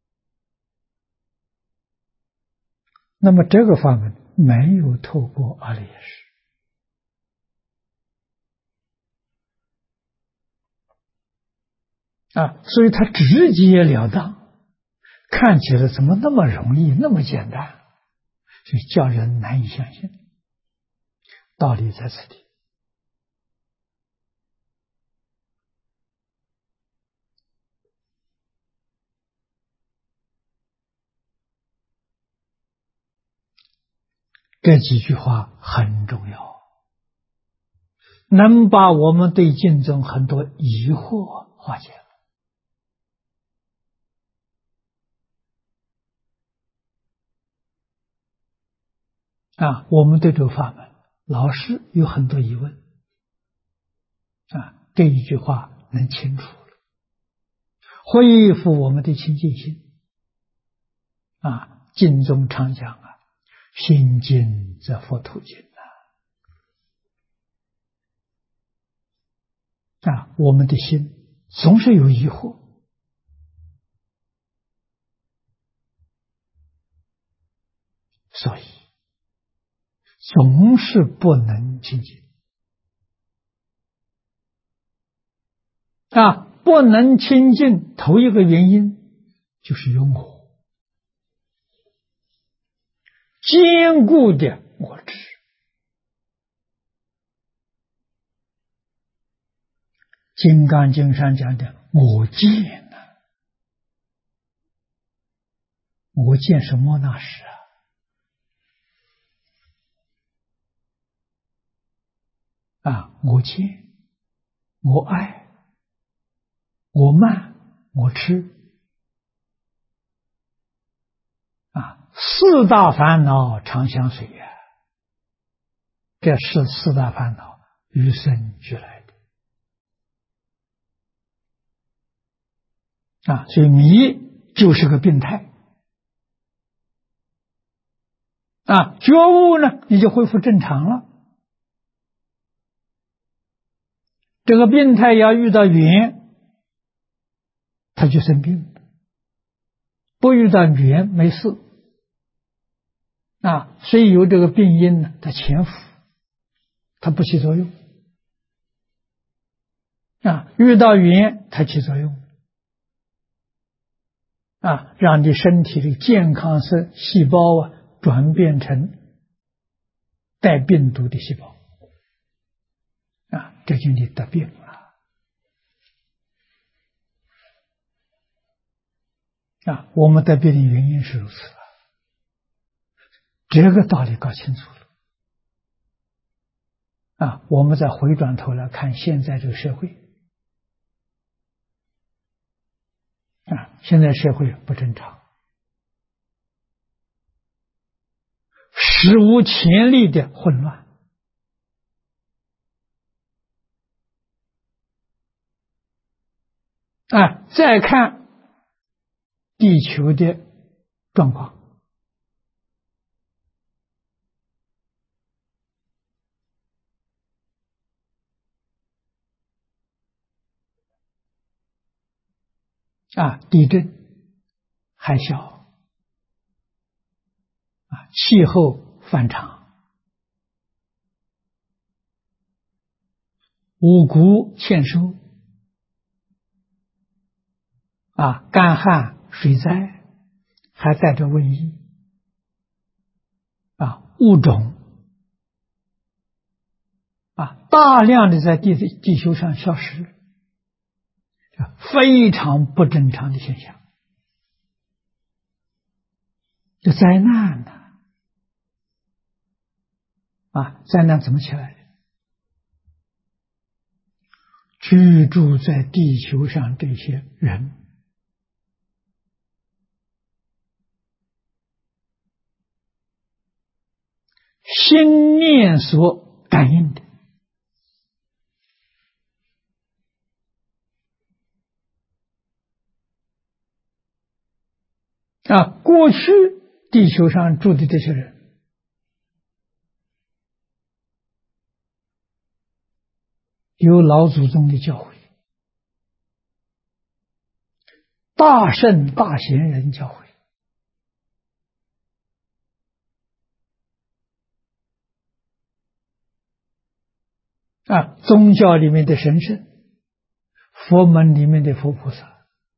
那么这个法门没有透过阿赖耶识所以它直截了当，看起来怎么那么容易，那么简单，所以叫人难以相信。道理在此地。这几句话很重要，能把我们对经中很多疑惑化解了。我们对这个法门老是有很多疑问这一句话能清楚了，恢复我们的清净心经中常讲心净则佛土净我们的心总是有疑惑，所以总是不能清净不能清净，头一个原因就是有我，坚固的我执。金刚经上讲的我见我见什么那时我见，我爱，我慢，我痴四大烦恼常相随这是四大烦恼与生俱来的所以迷就是个病态觉悟呢，你就恢复正常了。这个病态要遇到缘，他就生病；不遇到缘没事所以有这个病因呢，它潜伏，它不起作用遇到缘它起作用让你身体的健康色细胞转变成带病毒的细胞这就你得病了我们得病的原因是如此这个道理搞清楚了我们再回转头来看现在这个社会现在社会不正常，史无前例的混乱再看地球的状况地震、海啸气候反常，五谷欠收干旱、水灾，还带着瘟疫物种大量的在地球上消失，非常不正常的现象，这灾难呢灾难怎么起来的？居住在地球上这些人心念所感应的。过去地球上住的这些人，有老祖宗的教诲，大圣大贤人教诲，宗教里面的神圣，佛门里面的佛菩萨，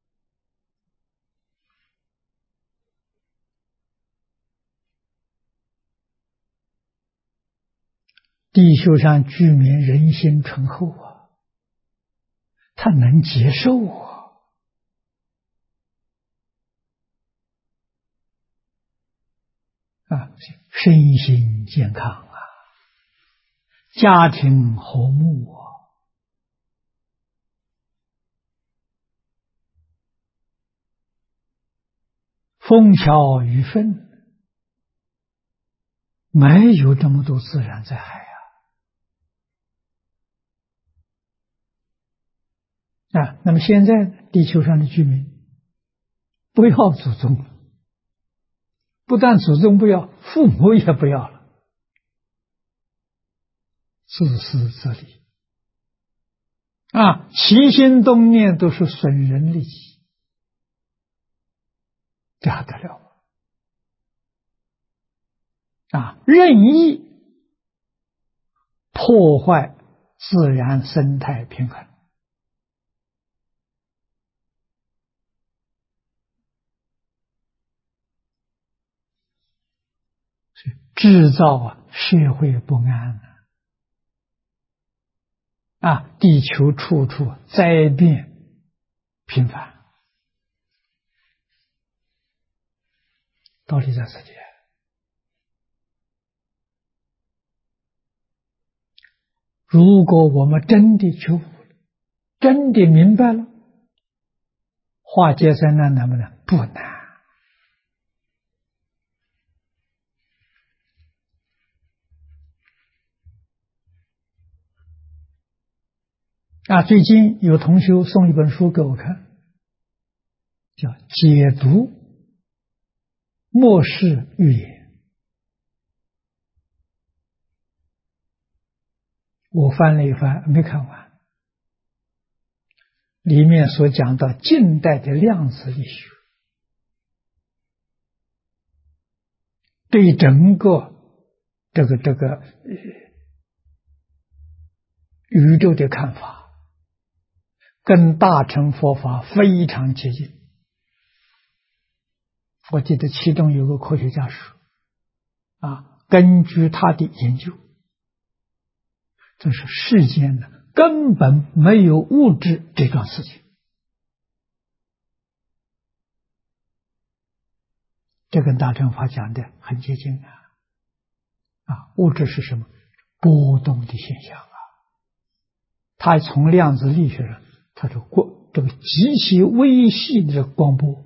地球上居民人心淳厚他能接受身心健康家庭和睦风调雨顺，没有这么多自然灾害那么现在地球上的居民不要祖宗了，不但祖宗不要，父母也不要了，自私自利起心动念都是损人利己，这还得了任意破坏自然生态平衡，制造社会不安地球处处灾变频繁，道理在此地。如果我们真的觉悟了，真的明白了，化解灾难难不难？不难。最近有同学送一本书给我看，叫《解读末世预言》。我翻了一翻，没看完。里面所讲到近代的量子力学，对整个这个宇宙的看法，跟大乘佛法非常接近。我记得其中有个科学家说，根据他的研究，这是世间呢根本没有物质这桩事情。这跟大乘法讲的很接近物质是什么？波动的现象他从量子力学上，他说这个极其微细的光波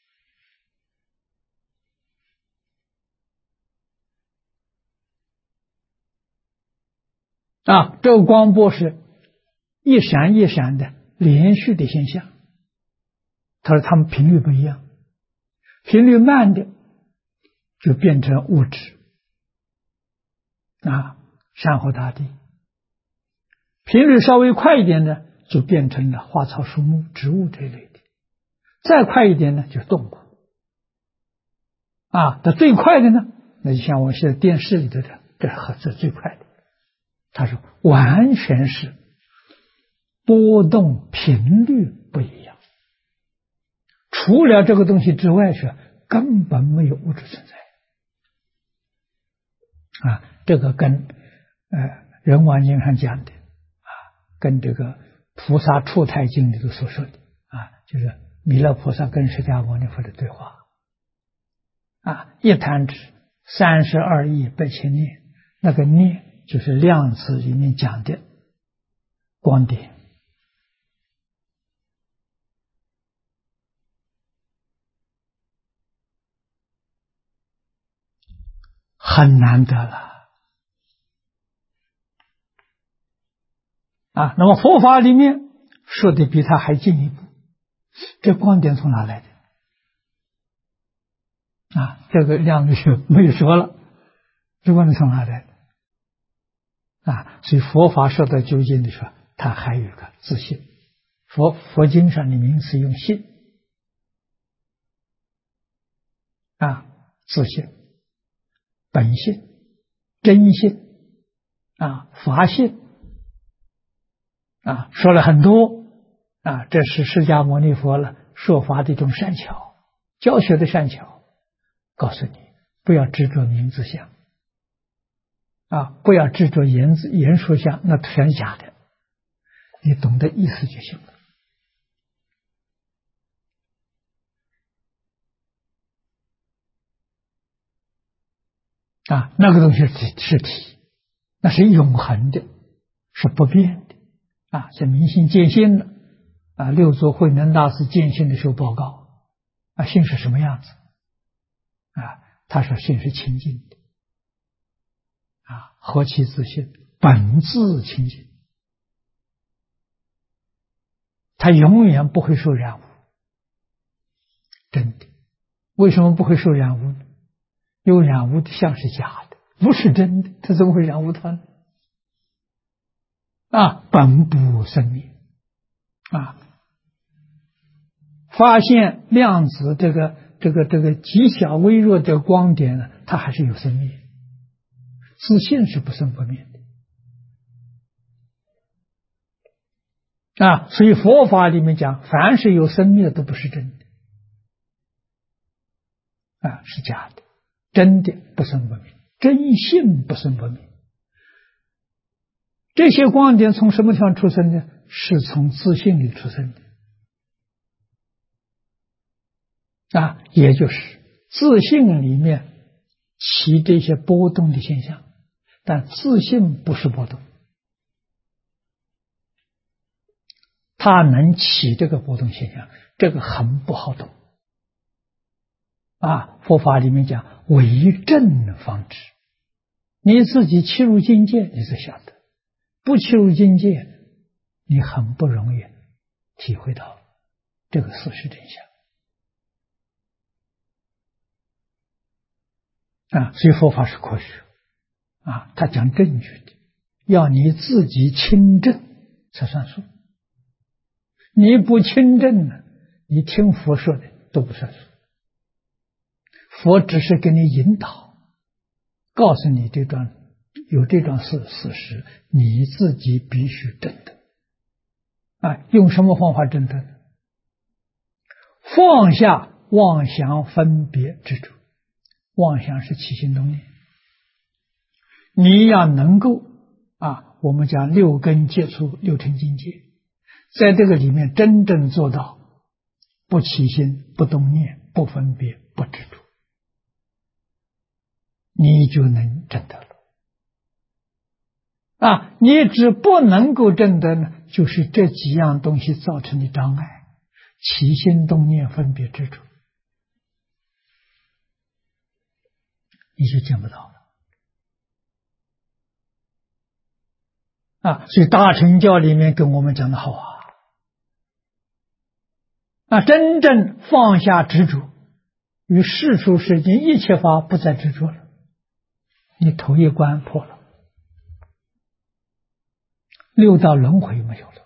这个光波是一闪一闪的连续的现象。他说它们频率不一样，频率慢的就变成物质山河大地，频率稍微快一点呢，就变成了花草树木植物这一类的，再快一点呢就是动物那最快的呢，那就像我现在电视里头的，这最快的。他说完全是波动频率不一样，除了这个东西之外是根本没有物质存在这个跟人王经上讲的跟这个菩萨处胎经里头所说的就是弥勒菩萨跟释迦牟尼佛的对话一弹指32亿8千念，那个念就是量子里面讲的光点很难得了那么佛法里面说的比它还进一步，这光点从哪来的？这个量子学没有说了，这光点从哪来的？所以佛法说到究竟的时候，它还有一个自信。佛经上的名词用信，自信、本性、真性，法性，说了很多，这是释迦牟尼佛说法的一种善巧，教学的善巧，告诉你不要执着名字相，不要执着言说相，那全是假的，你懂得意思就行了。那个东西是体，那是永恒的，是不变的。像明心见性的六祖慧能大师见性的时候报告，性是什么样子？他说性是清净的，何其自性，本自清净，他永远不会受染污，真的。为什么不会受染污呢？有染污的像是假的，不是真的，他怎么会染污它呢？本不生灭。发现量子这个极小微弱的光点呢，它还是有生灭，自性是不生不灭的。所以佛法里面讲，凡是有生灭都不是真的，是假的。真的不生不灭，真性不生不灭。这些光点从什么地方出生的？是从自性里出生的。也就是自性里面起这些波动的现象，但自性不是波动，它能起这个波动现象，这个很不好懂。佛法里面讲为正方知，你自己切入境界，你才晓得；不切入境界，你很不容易体会到这个事实真相。所以佛法是科学他讲证据的，要你自己亲证才算数。你不亲证呢，你听佛说的都不算数。佛只是给你引导，告诉你有这桩事实，你自己必须证得。用什么方法证得呢？放下妄想分别执着，妄想是起心动念，你要能够我们讲六根接触六尘境界，在这个里面真正做到不起心不动念不分别不执着，你就能证得了。你只不能够证得呢，就是这几样东西造成的障碍，起心动念分别执着，你就见不到了。所以大乘教里面跟我们讲的好真正放下执着，与世俗世间一切法不再执着了，你头一关破了，六道轮回没有了。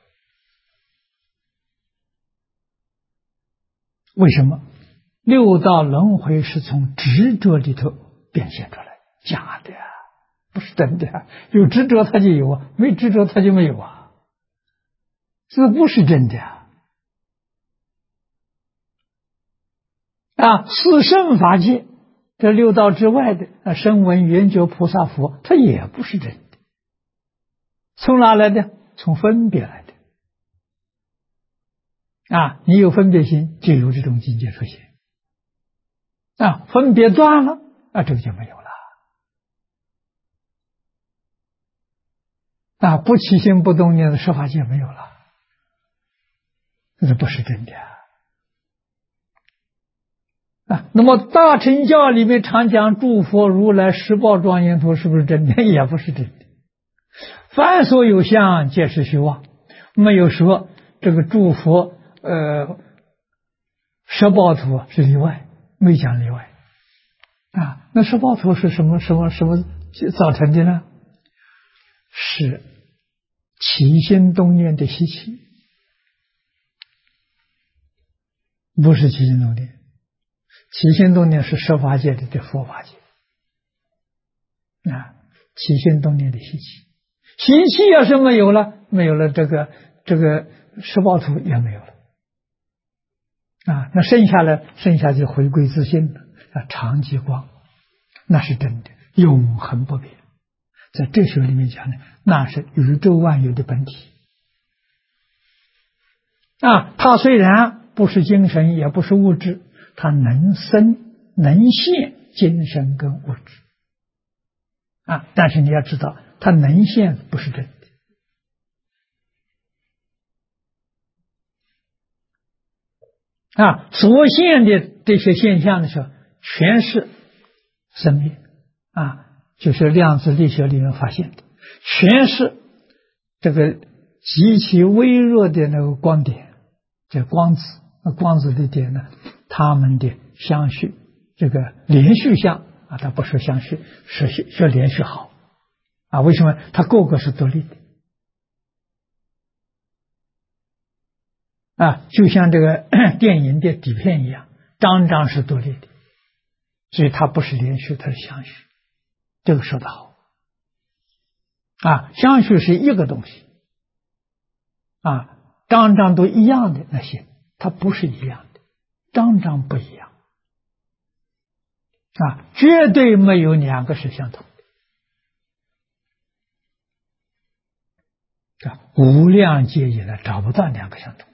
为什么？六道轮回是从执着里头变现出来，假的不是真的。有执着它就有没执着它就没有这不是真的四圣法界，这六道之外的声闻缘觉菩萨佛，它也不是真的。从哪来的？从分别来的。你有分别心，就有这种境界出现。分别断了，这个就没有了。不起心不动念的十法界没有了，这不是真的那么大乘教里面常讲诸佛如来十报庄严图，是不是真的？也不是真的。 凡所有相，皆是虚妄。没有说这个诸佛摄报土是例外，没讲例外啊。那摄报土是什么造成的呢？是起心动念的习气，不是起心动念。起心动念是设法界的佛法界啊，起心动念的习气，习气要是没有了，没有了这个摄报土也没有了啊，那剩下就回归自性了啊，常寂光，那是真的，永恒不变。在哲学里面讲呢，那是宇宙万有的本体啊，它虽然不是精神，也不是物质，它能生能现精神跟物质啊，但是你要知道，它能现不是真的啊，所现的这些现象的时候，全是生命啊，就是量子力学里面发现的，全是这个极其微弱的那个光点，这光子，光子的点呢，它们的相续，这个连续相啊，它不是相续，是连续好啊。为什么？它个个是独立的啊，就像这个电影的底片一样，张张是独立的，所以它不是连续，它是相续。这个说得好啊，相续是一个东西啊，张张都一样的那些，它不是一样的，张张不一样啊，绝对没有两个是相同的啊，无量劫以来找不到两个相同的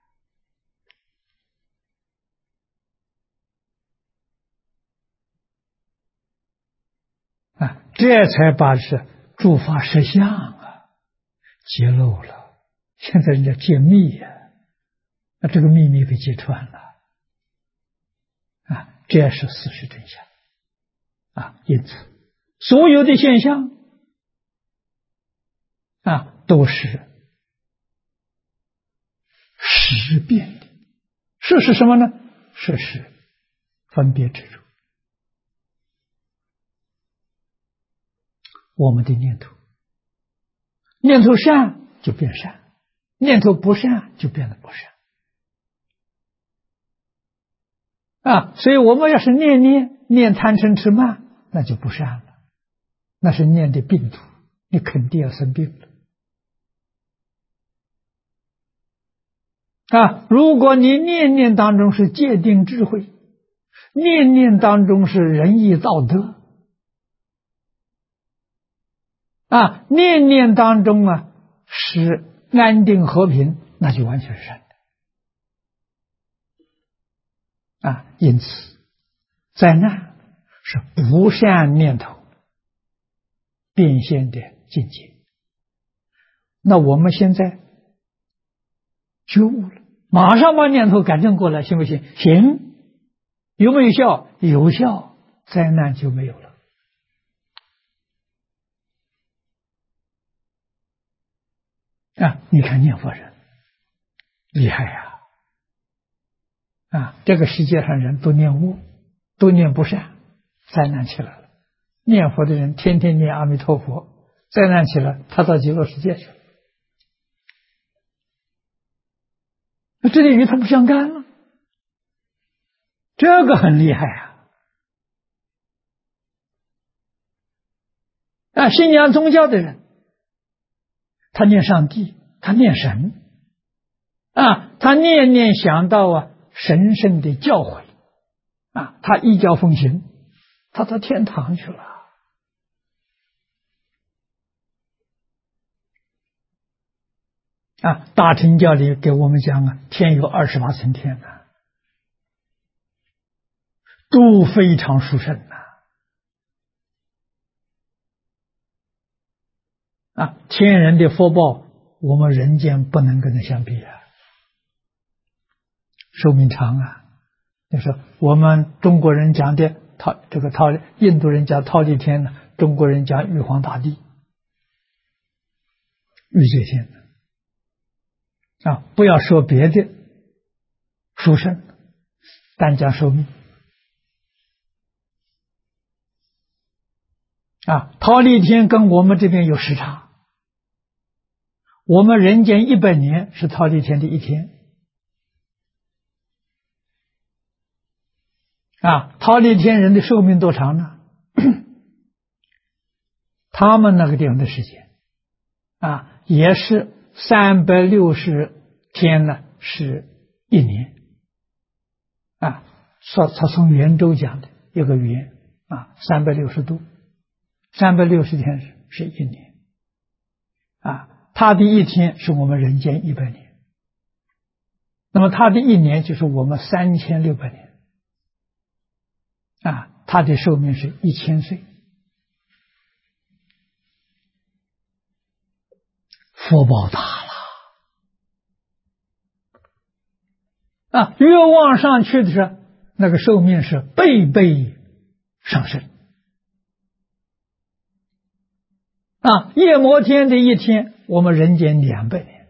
啊，这才把是诸法实相啊揭露了。现在人家揭秘呀，那这个秘密被揭穿了啊，这是事实真相啊。因此，所有的现象啊，都是识变的。识是什么呢？识是分别执着。我们的念头，念头善就变善，念头不善就变得不善啊。所以我们要是念贪嗔痴慢，那就不善了，那是念的病毒，你肯定要生病了啊。如果你念念当中是戒定智慧，念念当中是仁义道德啊，念念当中啊是安定和平，那就完全是善的啊。因此灾难是不善念头变现的境界。那我们现在觉悟了，马上把念头改正过来，行不行？行。有没有效？有效，灾难就没有了啊！你看念佛人厉害呀！啊，这个世界上人都念恶，都念不善，灾难起来了。念佛的人天天念阿弥陀佛，灾难起来，他到极乐世界去了。那这里与他不相干了，这个很厉害啊！信仰宗教的人，他念上帝，他念神啊，他念念想到啊神圣的教诲啊，他依教奉行，他到天堂去了啊。大乘教里给我们讲啊，天有28层天啊，都非常殊胜啊！天人的福报，我们人间不能跟他相比啊，寿命长啊。就是我们中国人讲的印度人讲忉利天呢，中国人讲玉皇大帝欲界天不要说别的殊胜，单讲寿命忉利天跟我们这边有时差，我们人间100年是忉利天的一天忉利天人的寿命多长呢？他们那个地方的时间也是360天呢，是1年说他从圆周讲的有个圆360度，360天是1年他的一天是我们人间100年，那么他的1年就是我们3600年他的寿命是1000岁。福报大了越往上去的时候，那个寿命是倍倍上升夜摩天的一天，我们人间200年，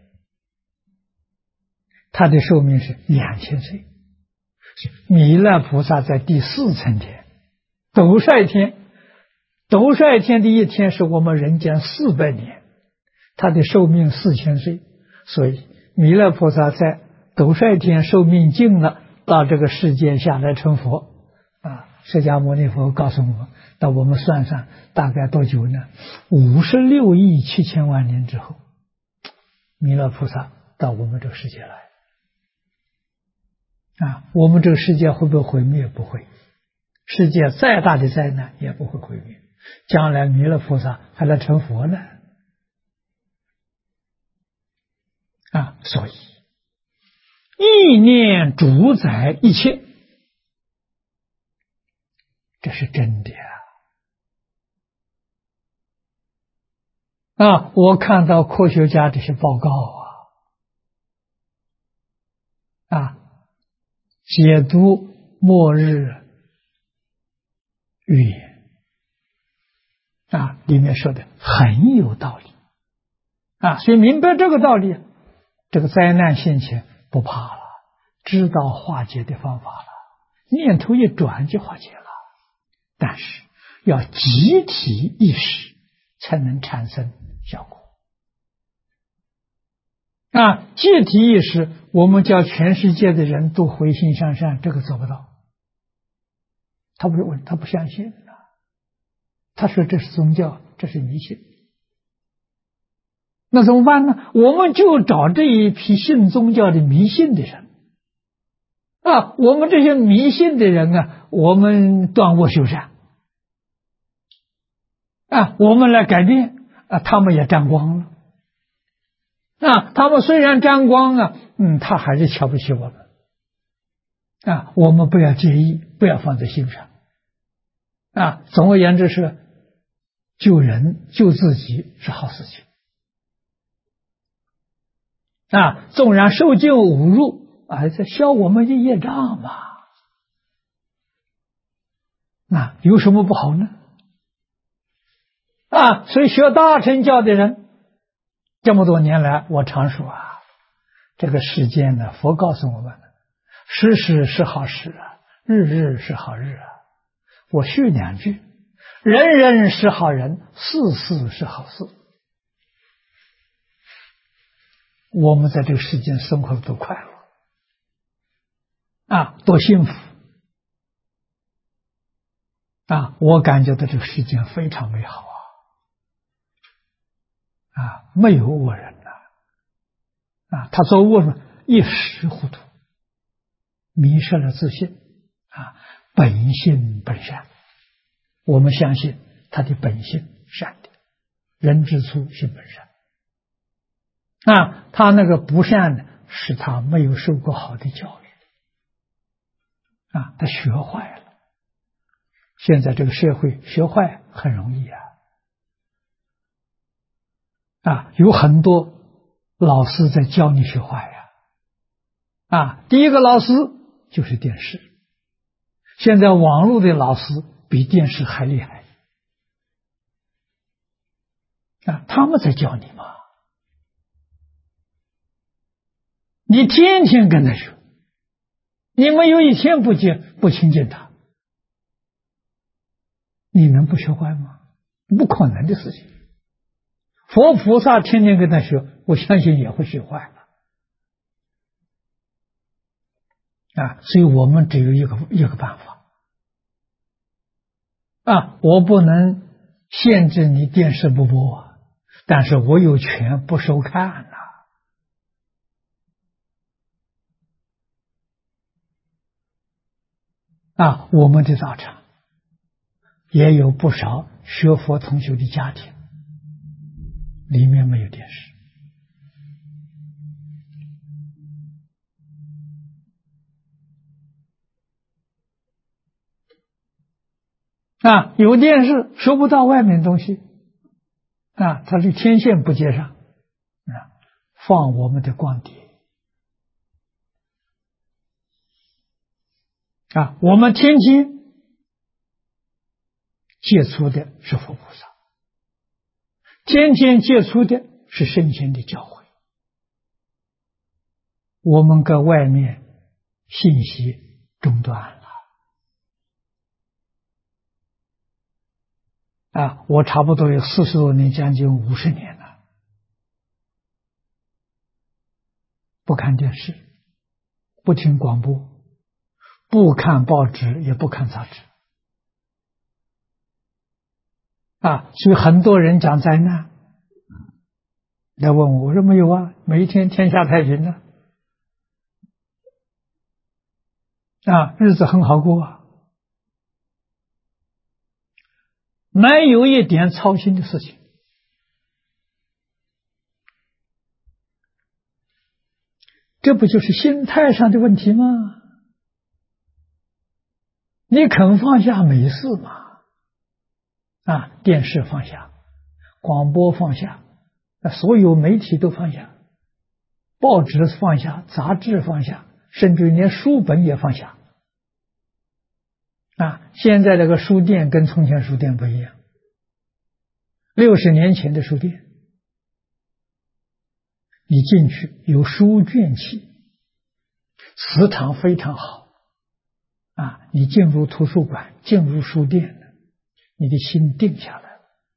他的寿命是2000岁。弥勒菩萨在第4层天，斗率天，斗率天的一天是我们人间400年，他的寿命4000岁。所以弥勒菩萨在斗率天寿命尽了，到这个世界下来成佛释迦牟尼佛告诉我们，那我们算算大概多久呢？56亿7千万年之后，弥勒菩萨到我们这个世界来我们这个世界会不会毁灭？不会，世界再大的灾难也不会毁灭，将来弥勒菩萨还来成佛呢所以意念主宰一切，这是真的我看到科学家这些报告解读末日预言里面说的很有道理所以明白这个道理，这个灾难现前不怕了，知道化解的方法了，念头一转就化解了。但是要集体意识才能产生效果集体意识我们叫全世界的人都回心向善，这个做不到。他不是问，他不相信他说这是宗教，这是迷信。那怎么办呢？我们就找这一批信宗教的迷信的人我们这些迷信的人我们断恶修善我们来改变他们也沾光了他们虽然沾光他还是瞧不起我们我们不要介意，不要放在心上总而言之是救人救自己是好事情纵然受尽侮辱在消我们的业障嘛有什么不好呢所以学大乘教的人这么多年来，我常说这个世间呢，佛告诉我们时时是好时日日是好日我续2句，人人是好人，事事是好事。我们在这个世间生活的多快乐多幸福我感觉到这个世间非常美好没有恶人他做恶呢一时糊涂，迷失了自信本性本善。我们相信他的本性善的，人之初性本善他那个不善呢，是他没有受过好的教育他学坏了。现在这个社会学坏很容易有很多老师在教你学坏第一个老师就是电视，现在网络的老师比电视还厉害他们在教你嘛你天天跟他学，你没有一天不亲近他，你能不学坏吗？不可能的事情。佛菩萨天天跟他学，我相信也会学坏了所以我们只有一个办法我不能限制你电视不播，但是我有权不收看我们的道场也有不少学佛同修的家庭，里面没有电视有电视收不到外面东西它的天线不接上放我们的光碟我们天天接触的是佛菩萨，天天接触的是圣贤的教诲，我们跟外面信息中断了我差不多有40多年，将近50年了，不看电视，不听广播，不看报纸，也不看杂志所以很多人讲灾难来问我，我说没有每一天天下太平了日子很好过没有一点操心的事情这不就是心态上的问题吗？你肯放下没事嘛电视放下，广播放下，所有媒体都放下，报纸放下，杂志放下，甚至连书本也放下现在这个书店跟从前书店不一样，60年前的书店你进去有书卷气，磁场非常好你进入图书馆，进入书店，你的心定下来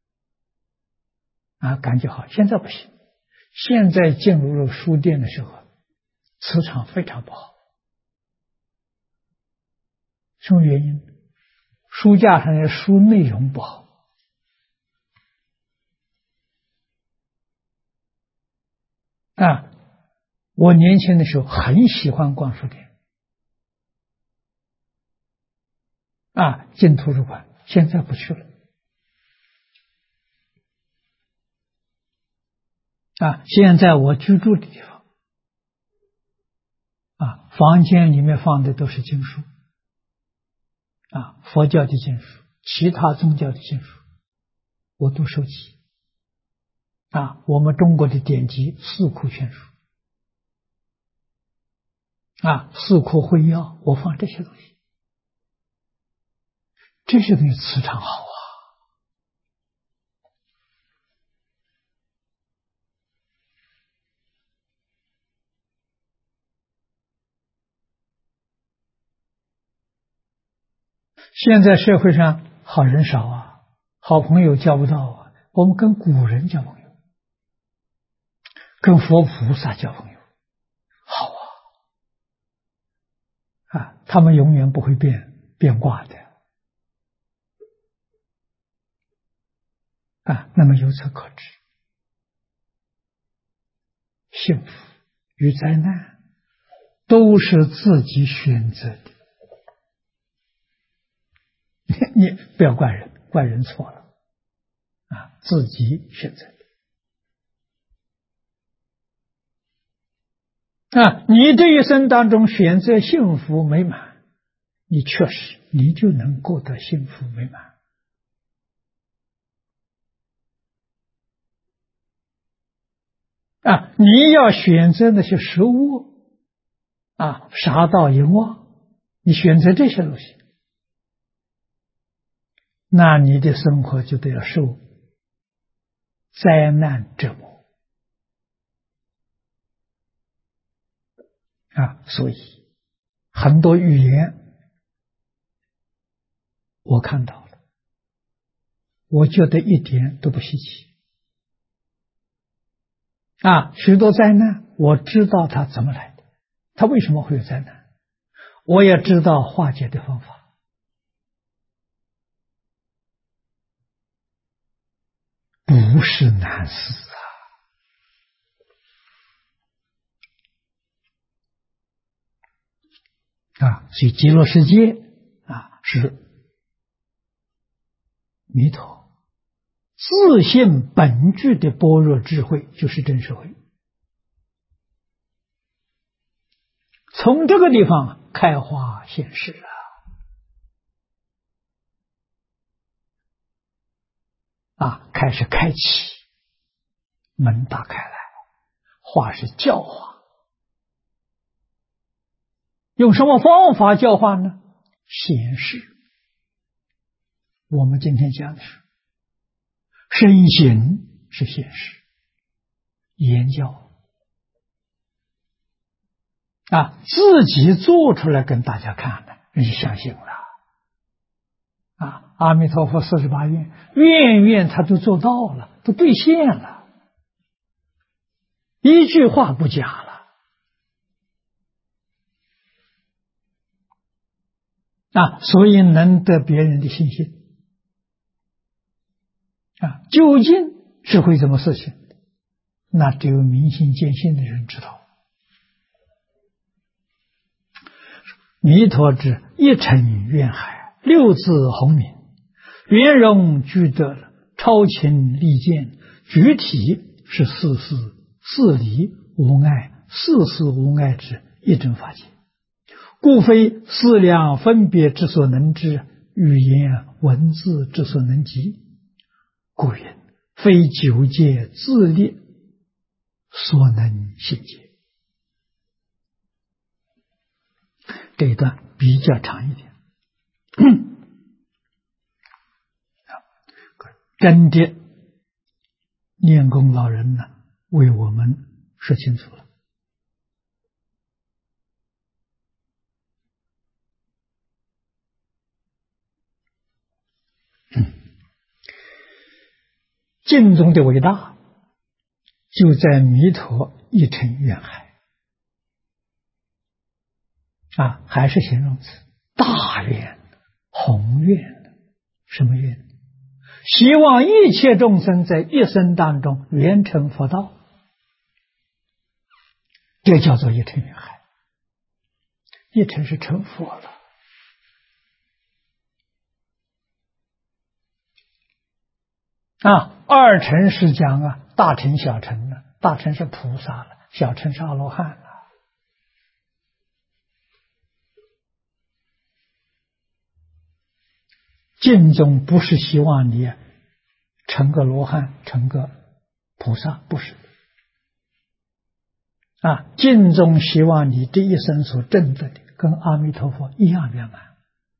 了感觉好。现在不行，现在进入了书店的时候，磁场非常不好。什么原因？书架上的书内容不好我年轻的时候很喜欢逛书店进图书馆，现在不去了现在我居住的地方房间里面放的都是经书佛教的经书，其他宗教的经书我都收集我们中国的典籍四库全书四库会要，我放这些东西，这些东西磁场好现在社会上好人少好朋友交不到我们跟古人交朋友，跟佛菩萨交朋友好他们永远不会变卦的那么由此可知，幸福与灾难都是自己选择的你不要怪人，怪人错了自己选择的你这一生当中选择幸福美满，你确实你就能过得幸福美满你要选择那些食物杀盗淫妄，你选择这些东西，那你的生活就得要受灾难折磨所以很多语言我看到了，我觉得一点都不稀奇。许多灾难我知道它怎么来的，它为什么会有灾难，我也知道化解的方法。不是难事所以极乐世界是弥陀自性本具的般若智慧，就是真实慧。从这个地方开花现实开始开启，门打开来，化是教化。用什么方法教化呢？显示。我们今天讲的是身行是显示，言教自己做出来跟大家看的，人就相信了。阿弥陀佛48愿，愿愿他都做到了，都兑现了，一句话不假了。所以能得别人的信心。究竟是会什么事情，那只有明心见性的人知道。弥陀之一尘愿海，六字洪名，圆融具德，超情利见，具体是四事四理无碍，四事无碍之一真法界，故非思量分别之所能知，语言文字之所能及。故云非九界自立所能信解。这一段比较长一点，真的念功老人呢为我们说清楚了。净宗的伟大就在弥陀一尘愿海还是形容词，大愿宏愿。什么愿？希望一切众生在一生当中圆成佛道，这叫做一尘愿海。一尘是成佛了二乘是讲大乘小乘了，大乘是菩萨了，小乘是阿罗汉了。净宗不是希望你成个罗汉，成个菩萨，不是净宗希望你这一生所证得的跟阿弥陀佛一样圆满，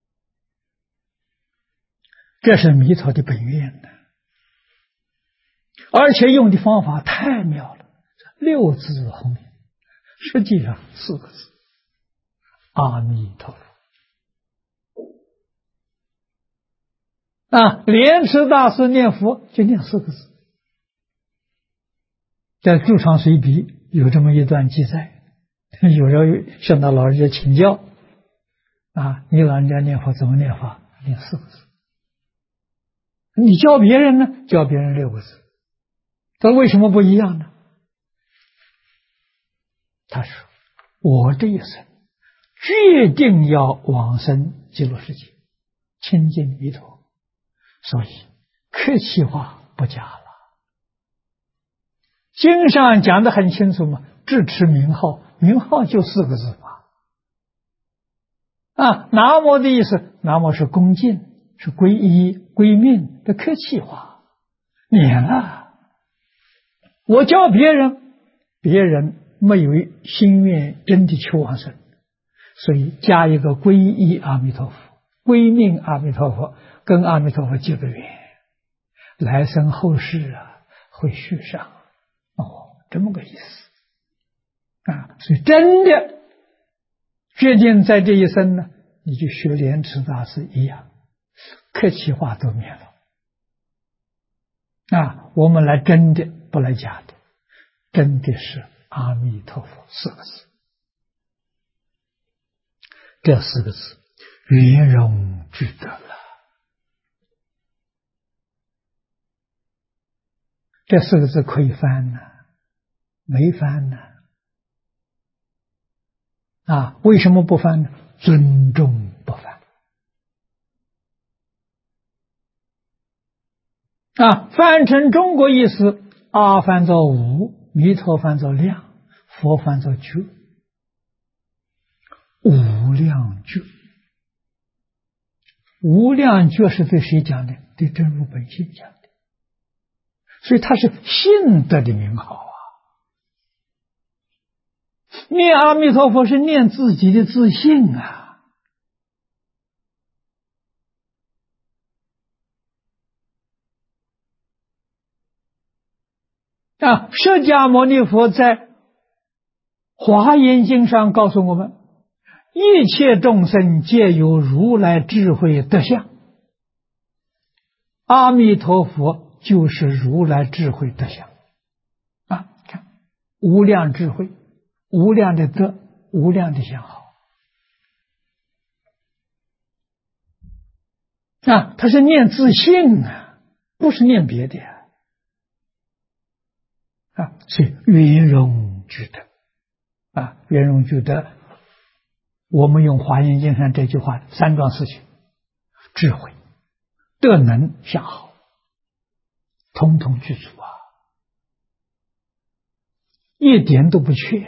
这是弥陀的本愿的。而且用的方法太妙了，六字洪名，实际上4个字，阿弥陀佛。莲池大师念佛就念4个字，在《住常随笔》有这么一段记载，有人向他老人家请教你老人家念佛怎么念法？念4个字。你教别人呢？教别人6个字。他为什么不一样呢？他说我这一生决定要往生极乐世界，亲近弥陀，所以客气话不假了。经上讲得很清楚嘛，智持名号，名号就4个字嘛。南无的意思，南无是恭敬，是皈依归命的客气话，念了。我教别人，别人没有心愿真的求往生，所以加一个皈依阿弥陀佛，归命阿弥陀佛，跟阿弥陀佛结个缘，来生后世会续上。这么个意思所以真的决定在这一生呢，你就学莲池大师一样，客气话都免了。我们来真的，不来假的，真的是阿弥陀佛四个字。这四个字圆融具德了。这四个字可以翻呢，没翻呢。为什么不翻呢？尊重不翻。翻成中国意思，阿翻作无，弥陀翻作量，佛翻作觉，无量觉。无量觉是对谁讲的？对真如本性讲的。所以它是性德的名号啊！念阿弥陀佛是念自己的自性啊！释迦牟尼佛在华严经上告诉我们，一切众生皆有如来智慧德相，阿弥陀佛就是如来智慧德相。看无量智慧，无量的德，无量的相好。他是念自性啊，不是念别的所以圆融具德圆融具德，我们用华严经上这句话，三桩事情：智慧、德能、相好，统统具足一点都不缺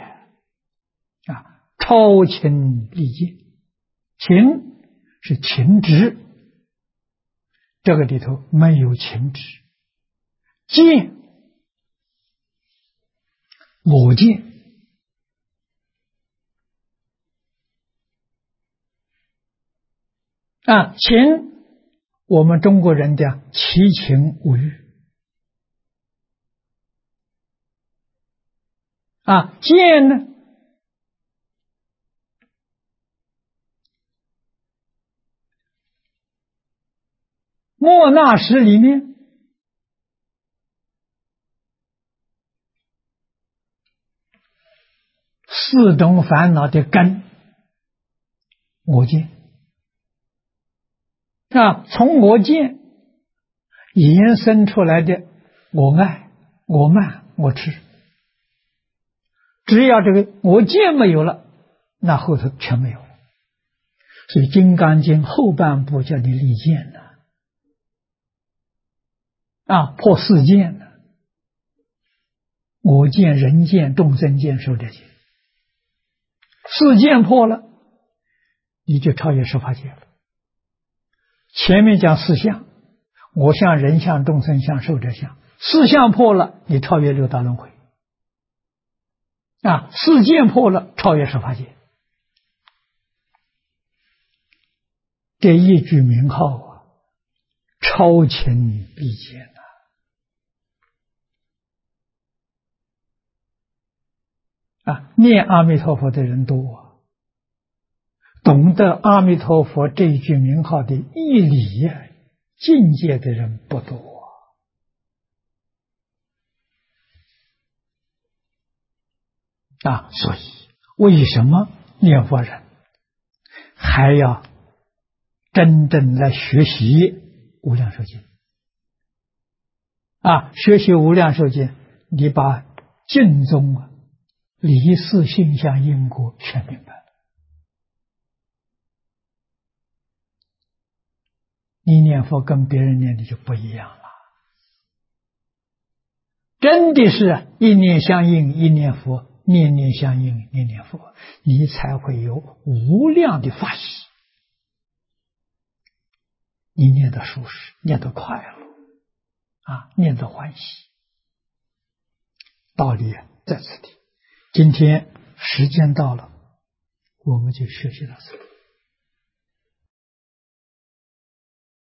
超情立见。情是情执，这个里头没有情执。见，我见。情，我们中国人讲其情无欲见呢，莫那识里面四种烦恼的根，我见从我见延伸出来的我爱、我慢、我痴，只要这个我见没有了，那后头全没有了。所以《金刚经》后半部叫你立见破四见我见、人见、众生见、寿者见，四见破了，你就超越十法界了。前面讲四相，我相、人相、众生相、寿者相，四相破了，你超越六道轮回四见破了，超越十法界。这一句名号超情必见念阿弥陀佛的人多懂得阿弥陀佛这一句名号的义理境界的人不多所以为什么念佛人还要真正来学习无量寿经学习无量寿经，你把经宗理事性相因果全明白了，你念佛跟别人念的就不一样了，真的是一念相应一念佛，念念相应念念佛，你才会有无量的法喜，你念得舒适，念得快乐念得欢喜。道理在此地。今天时间到了，我们就学习到这里。